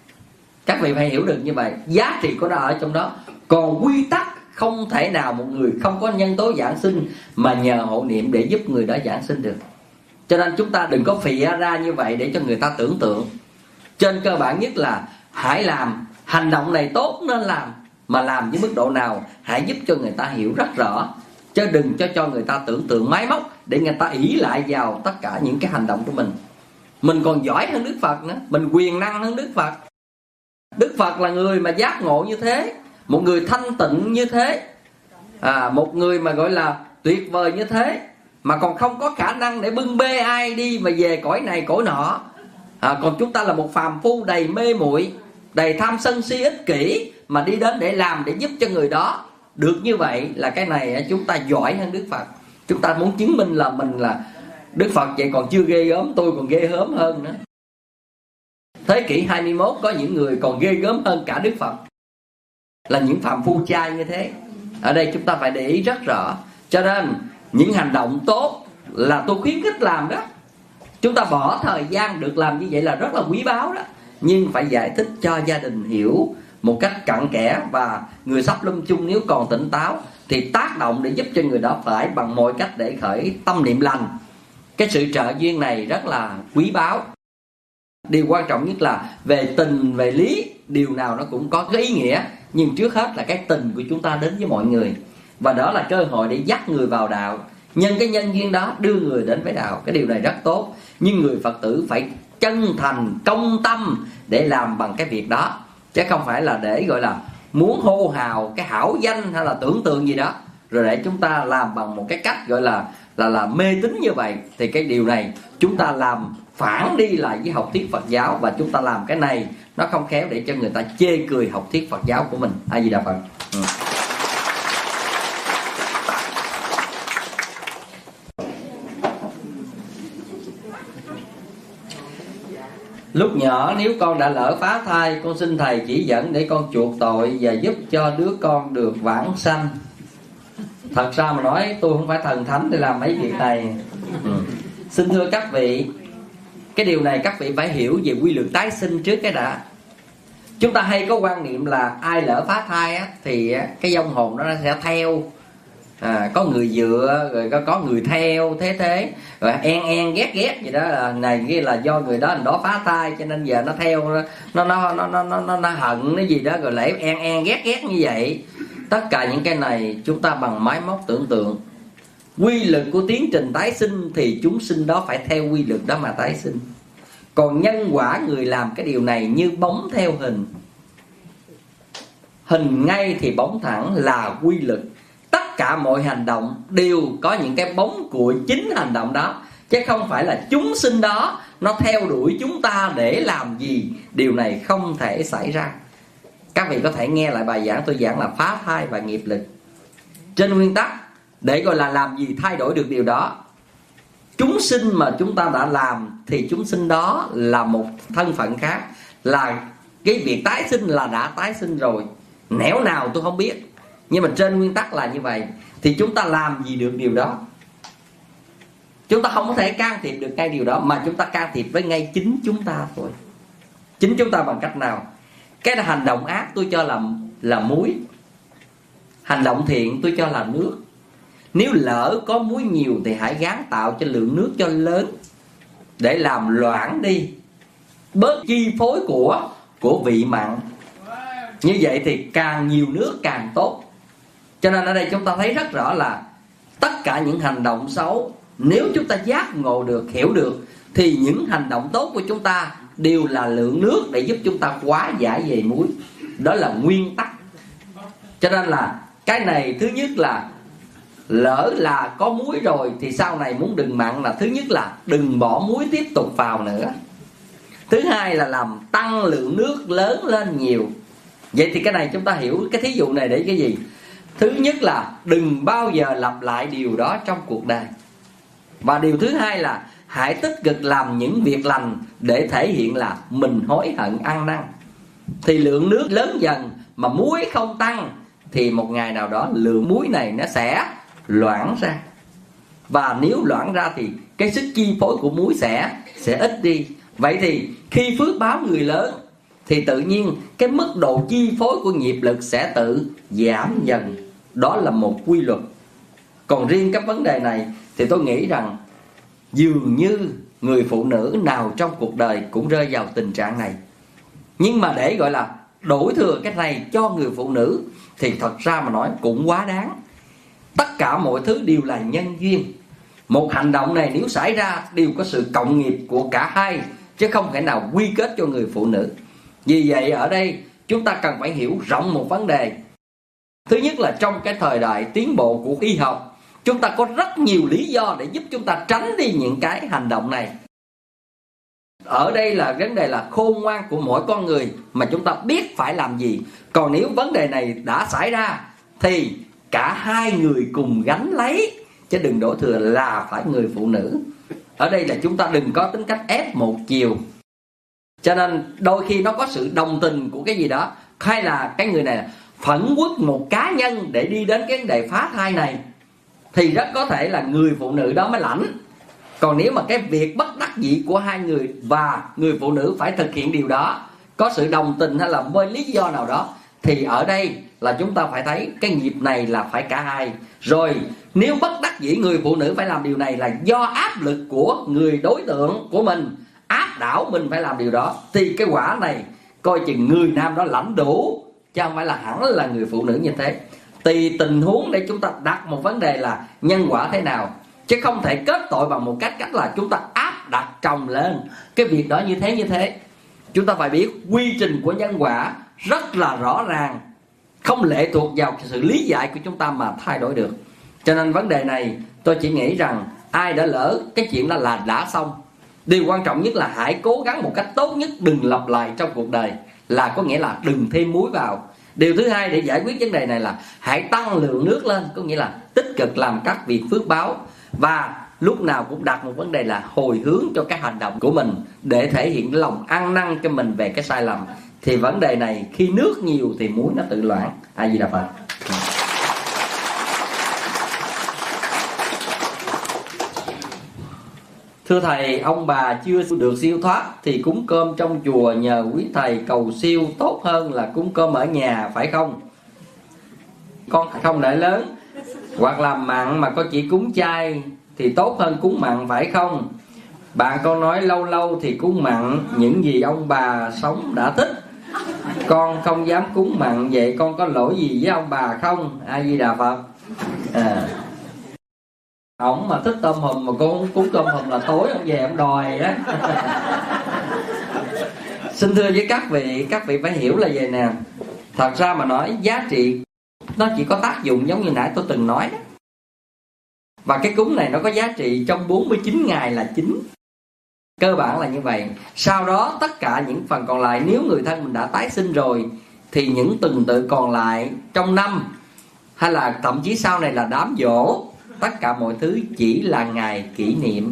Các vị phải hiểu được như vậy. Giá trị của nó ở trong đó. Còn quy tắc không thể nào một người không có nhân tố giảng sinh mà nhờ hộ niệm để giúp người đó giảng sinh được. Cho nên chúng ta đừng có phịa ra như vậy để cho người ta tưởng tượng. Trên cơ bản nhất là hãy làm hành động này tốt nên làm, mà làm với mức độ nào hãy giúp cho người ta hiểu rất rõ, chứ đừng cho cho người ta tưởng tượng máy móc để người ta ỷ lại vào tất cả những cái hành động của mình. Mình còn giỏi hơn Đức Phật nữa, mình quyền năng hơn Đức Phật. Đức Phật là người mà giác ngộ như thế, một người thanh tịnh như thế, à, một người mà gọi là tuyệt vời như thế, mà còn không có khả năng để bưng bê ai đi mà về cõi này cõi nọ. À, còn chúng ta là một phàm phu đầy mê muội, đầy tham sân si ích kỷ, mà đi đến để làm, để giúp cho người đó được như vậy, là cái này chúng ta giỏi hơn Đức Phật. Chúng ta muốn chứng minh là mình là Đức Phật vậy còn chưa ghê gớm, tôi còn ghê gớm hơn nữa. Thế kỷ hai mươi mốt có những người còn ghê gớm hơn cả Đức Phật, là những phàm phu trai như thế. Ở đây chúng ta phải để ý rất rõ. Cho nên những hành động tốt là tôi khuyến khích làm đó. Chúng ta bỏ thời gian được làm như vậy là rất là quý báu đó. Nhưng phải giải thích cho gia đình hiểu một cách cặn kẽ, và người sắp lâm chung nếu còn tỉnh táo thì tác động để giúp cho người đó phải bằng mọi cách để khởi tâm niệm lành. Cái sự trợ duyên này rất là quý báu. Điều quan trọng nhất là về tình, về lý, điều nào nó cũng có cái ý nghĩa. Nhưng trước hết là cái tình của chúng ta đến với mọi người, và đó là cơ hội để dắt người vào đạo. Nhân cái nhân duyên đó đưa người đến với đạo. Cái điều này rất tốt. Nhưng người Phật tử phải chân thành, công tâm để làm bằng cái việc đó, chứ không phải là để gọi là muốn hô hào cái hảo danh hay là tưởng tượng gì đó, rồi để chúng ta làm bằng một cái cách gọi là là là mê tín như vậy. Thì cái điều này chúng ta làm phản đi lại với học thuyết Phật giáo, và chúng ta làm cái này nó không khéo để cho người ta chê cười học thuyết Phật giáo của mình. A Di Đà Phật. Ừ. Lúc nhỏ nếu con đã lỡ phá thai, con xin thầy chỉ dẫn để con chuộc tội và giúp cho đứa con được vãng sanh. Thật ra mà nói tôi không phải thần thánh để làm mấy việc này. Ừ. Xin thưa các vị, cái điều này các vị phải hiểu về quy luật tái sinh trước cái đã. Chúng ta hay có quan niệm là ai lỡ phá thai á, thì cái vong hồn đó nó sẽ theo, à, có người dựa rồi có, có người theo, thế thế rồi en en ghét ghét gì đó, là này kia là do người đó đó phá thai cho nên giờ nó theo, nó nó nó nó nó, nó, nó hận cái gì đó rồi lại en en ghét ghét như vậy. Tất cả những cái này chúng ta bằng máy móc tưởng tượng. Quy luật của tiến trình tái sinh thì chúng sinh đó phải theo quy luật đó mà tái sinh. Còn nhân quả người làm cái điều này như bóng theo hình. Hình ngay thì bóng thẳng là quy luật. Tất cả mọi hành động đều có những cái bóng của chính hành động đó, chứ không phải là chúng sinh đó nó theo đuổi chúng ta để làm gì. Điều này không thể xảy ra. Các vị có thể nghe lại bài giảng tôi giảng là phá thai và nghiệp lực. Trên nguyên tắc để gọi là làm gì thay đổi được điều đó. Chúng sinh mà chúng ta đã làm thì chúng sinh đó là một thân phận khác, là cái việc tái sinh là đã tái sinh rồi. nẻo nào tôi không biết, nhưng mà trên nguyên tắc là như vậy. Thì chúng ta làm gì được điều đó? Chúng ta không có thể can thiệp được ngay điều đó, mà chúng ta can thiệp với ngay chính chúng ta thôi. Chính chúng ta bằng cách nào? Cái hành động ác tôi cho là là muối, hành động thiện tôi cho là nước. Nếu lỡ có muối nhiều thì hãy gắng tạo cho lượng nước cho lớn, để làm loãng đi, bớt chi phối của của vị mặn. Như vậy thì càng nhiều nước càng tốt. Cho nên ở đây chúng ta thấy rất rõ là tất cả những hành động xấu, nếu chúng ta giác ngộ được, hiểu được, thì những hành động tốt của chúng ta đều là lượng nước để giúp chúng ta hóa giải về muối. Đó là nguyên tắc. Cho nên là cái này, thứ nhất là lỡ là có muối rồi thì sau này muốn đừng mặn là thứ nhất là đừng bỏ muối tiếp tục vào nữa. Thứ hai là làm tăng lượng nước lớn lên nhiều. Vậy thì cái này chúng ta hiểu cái thí dụ này để cái gì? Thứ nhất là đừng bao giờ lặp lại điều đó trong cuộc đời. Và điều thứ hai là hãy tích cực làm những việc lành để thể hiện là mình hối hận ăn năn. Thì lượng nước lớn dần mà muối không tăng, thì một ngày nào đó lượng muối này nó sẽ loãng ra. Và nếu loãng ra thì cái sức chi phối của muối sẽ sẽ ít đi. Vậy thì khi phước báo người lớn thì tự nhiên cái mức độ chi phối của nghiệp lực sẽ tự giảm dần. Đó là một quy luật. Còn riêng cái vấn đề này thì tôi nghĩ rằng dường như người phụ nữ nào trong cuộc đời cũng rơi vào tình trạng này. Nhưng mà để gọi là đổi thừa cái này cho người phụ nữ thì thật ra mà nói cũng quá đáng. Tất cả mọi thứ đều là nhân duyên. Một hành động này nếu xảy ra đều có sự cộng nghiệp của cả hai, chứ không thể nào quy kết cho người phụ nữ. Vì vậy ở đây chúng ta cần phải hiểu rộng một vấn đề. Thứ nhất là trong cái thời đại tiến bộ của y học, chúng ta có rất nhiều lý do để giúp chúng ta tránh đi những cái hành động này. Ở đây là vấn đề là khôn ngoan của mỗi con người mà chúng ta biết phải làm gì. Còn nếu vấn đề này đã xảy ra thì cả hai người cùng gánh lấy, chứ đừng đổ thừa là phải người phụ nữ. Ở đây là chúng ta đừng có tính cách ép một chiều. Cho nên đôi khi nó có sự đồng tình của cái gì đó, hay là cái người này phẫn uất một cá nhân để đi đến cái vấn đề phá thai này, thì rất có thể là người phụ nữ đó mới lãnh. Còn nếu mà cái việc bất đắc dĩ của hai người và người phụ nữ phải thực hiện điều đó, có sự đồng tình hay là với lý do nào đó, thì ở đây là chúng ta phải thấy cái nghiệp này là phải cả hai. Rồi nếu bất đắc dĩ người phụ nữ phải làm điều này là do áp lực của người đối tượng của mình áp đảo mình phải làm điều đó, thì cái quả này coi chừng người nam đó lãnh đủ, chứ không phải là hẳn là người phụ nữ như thế. Tùy tình huống để chúng ta đặt một vấn đề là nhân quả thế nào, chứ không thể kết tội bằng một cách cách là chúng ta áp đặt chồng lên cái việc đó như thế như thế. Chúng ta phải biết quy trình của nhân quả rất là rõ ràng, không lệ thuộc vào sự lý giải của chúng ta mà thay đổi được. Cho nên vấn đề này tôi chỉ nghĩ rằng ai đã lỡ cái chuyện đó là đã xong. Điều quan trọng nhất là hãy cố gắng một cách tốt nhất đừng lặp lại trong cuộc đời, là có nghĩa là đừng thêm muối vào. Điều thứ hai để giải quyết vấn đề này là hãy tăng lượng nước lên, có nghĩa là tích cực làm các việc phước báo, và lúc nào cũng đặt một vấn đề là hồi hướng cho cái hành động của mình để thể hiện lòng ăn năn cho mình về cái sai lầm. Thì vấn đề này khi nước nhiều thì muối nó tự loãng. A Di Đà Phật. Thưa thầy, ông bà chưa được siêu thoát thì cúng cơm trong chùa nhờ quý thầy cầu siêu tốt hơn là cúng cơm ở nhà phải không? Con không để lớn, hoặc là mặn mà con chỉ cúng chay thì tốt hơn cúng mặn phải không? Bạn con nói lâu lâu thì cúng mặn những gì ông bà sống đã thích. Con không dám cúng mặn, vậy con có lỗi gì với ông bà không? A Di Đà Phật. À, ổng mà thích tôm hùm mà con cúng tôm hùm là tối ông về ông đòi á. Xin thưa với các vị, các vị phải hiểu là vậy nè. Thật ra mà nói giá trị nó chỉ có tác dụng giống như nãy tôi từng nói đó. Và cái cúng này nó có giá trị trong bốn mươi chín ngày là chính. Cơ bản là như vậy. Sau đó tất cả những phần còn lại, nếu người thân mình đã tái sinh rồi, thì những tuần tự còn lại trong năm, hay là thậm chí sau này là đám giỗ, tất cả mọi thứ chỉ là ngày kỷ niệm.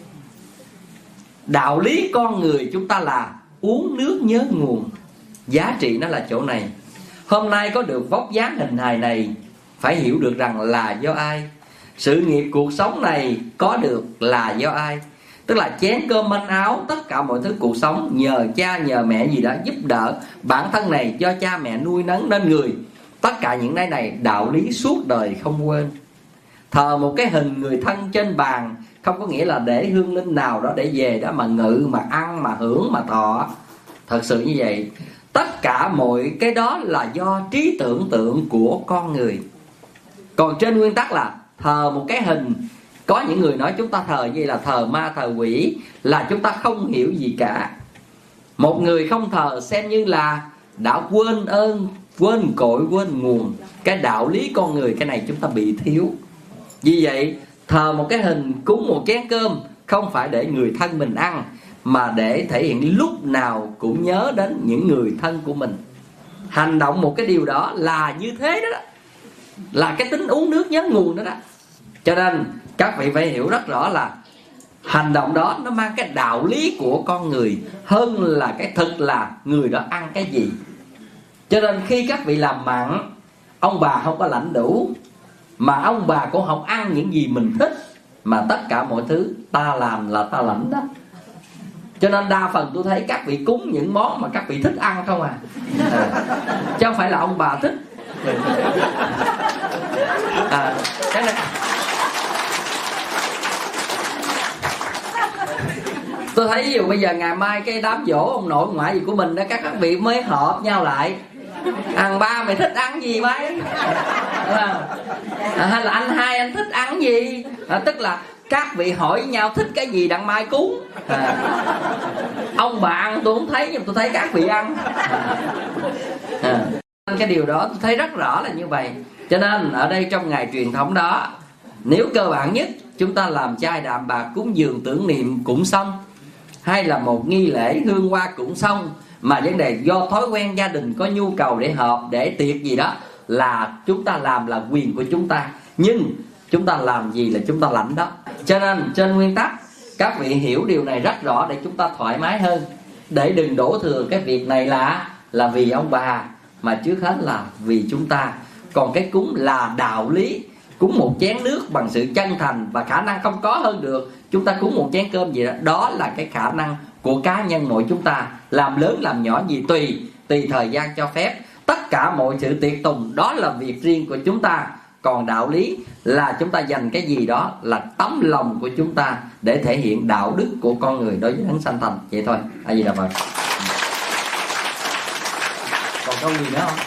Đạo lý con người chúng ta là uống nước nhớ nguồn. Giá trị nó là chỗ này. Hôm nay có được vóc dáng hình hài này, phải hiểu được rằng là do ai. Sự nghiệp cuộc sống này có được là do ai. Tức là chén cơm manh áo, tất cả mọi thứ cuộc sống nhờ cha nhờ mẹ gì đó giúp đỡ. Bản thân này do cha mẹ nuôi nấng nên người. Tất cả những cái này đạo lý suốt đời không quên. Thờ một cái hình người thân trên bàn không có nghĩa là để hương linh nào đó để về đó mà ngự, mà ăn, mà hưởng, mà thọ. Thật sự như vậy. Tất cả mọi cái đó là do trí tưởng tượng của con người. Còn trên nguyên tắc là thờ một cái hình, có những người nói chúng ta thờ gì là thờ ma thờ quỷ, là chúng ta không hiểu gì cả. Một người không thờ xem như là đã quên ơn, quên cội, quên nguồn. Cái đạo lý con người, cái này chúng ta bị thiếu. Vì vậy thờ một cái hình, cúng một chén cơm không phải để người thân mình ăn, mà để thể hiện lúc nào cũng nhớ đến những người thân của mình. Hành động một cái điều đó là như thế đó, là cái tính uống nước nhớ nguồn đó đó. Cho nên các vị phải hiểu rất rõ là hành động đó nó mang cái đạo lý của con người hơn là cái thực là người đó ăn cái gì. Cho nên khi các vị làm mặn, ông bà không có lãnh đủ, mà ông bà cũng không ăn những gì mình thích, mà tất cả mọi thứ ta làm là ta lãnh đó. Cho nên đa phần tôi thấy các vị cúng những món mà các vị thích ăn không à, à chứ không phải là ông bà thích. À, cái này tôi thấy ví dụ bây giờ ngày mai cái đám giỗ ông nội ông ngoại gì của mình đó, các các vị mới họp nhau lại ăn ba mày thích ăn gì mấy, à, hay là anh hai anh thích ăn gì, à, tức là các vị hỏi nhau thích cái gì đặng mai cúng. À, ông bà ăn tôi không thấy, nhưng tôi thấy các vị ăn. À, cái điều đó tôi thấy rất rõ là như vậy. Cho nên ở đây trong ngày truyền thống đó, nếu cơ bản nhất chúng ta làm chay đạm bạc cúng dường tưởng niệm cũng xong, hay là một nghi lễ hương hoa cũng xong, mà vấn đề do thói quen gia đình có nhu cầu để họp, để tiệc gì đó, là chúng ta làm là quyền của chúng ta, nhưng chúng ta làm gì là chúng ta lãnh đó. Cho nên trên nguyên tắc các vị hiểu điều này rất rõ để chúng ta thoải mái hơn, để đừng đổ thừa cái việc này là là vì ông bà, mà trước hết là vì chúng ta. Còn cái cúng là đạo lý, cúng một chén nước bằng sự chân thành và khả năng không có hơn được, chúng ta cúng một chén cơm gì đó, đó là cái khả năng của cá nhân mỗi chúng ta, làm lớn làm nhỏ gì tùy tùy thời gian cho phép. Tất cả mọi sự tiệc tùng đó là việc riêng của chúng ta. Còn đạo lý là chúng ta dành cái gì đó là tấm lòng của chúng ta để thể hiện đạo đức của con người đối với đấng sanh thành. Vậy thôi. A Di Đà Phật. Còn câu gì nữa không?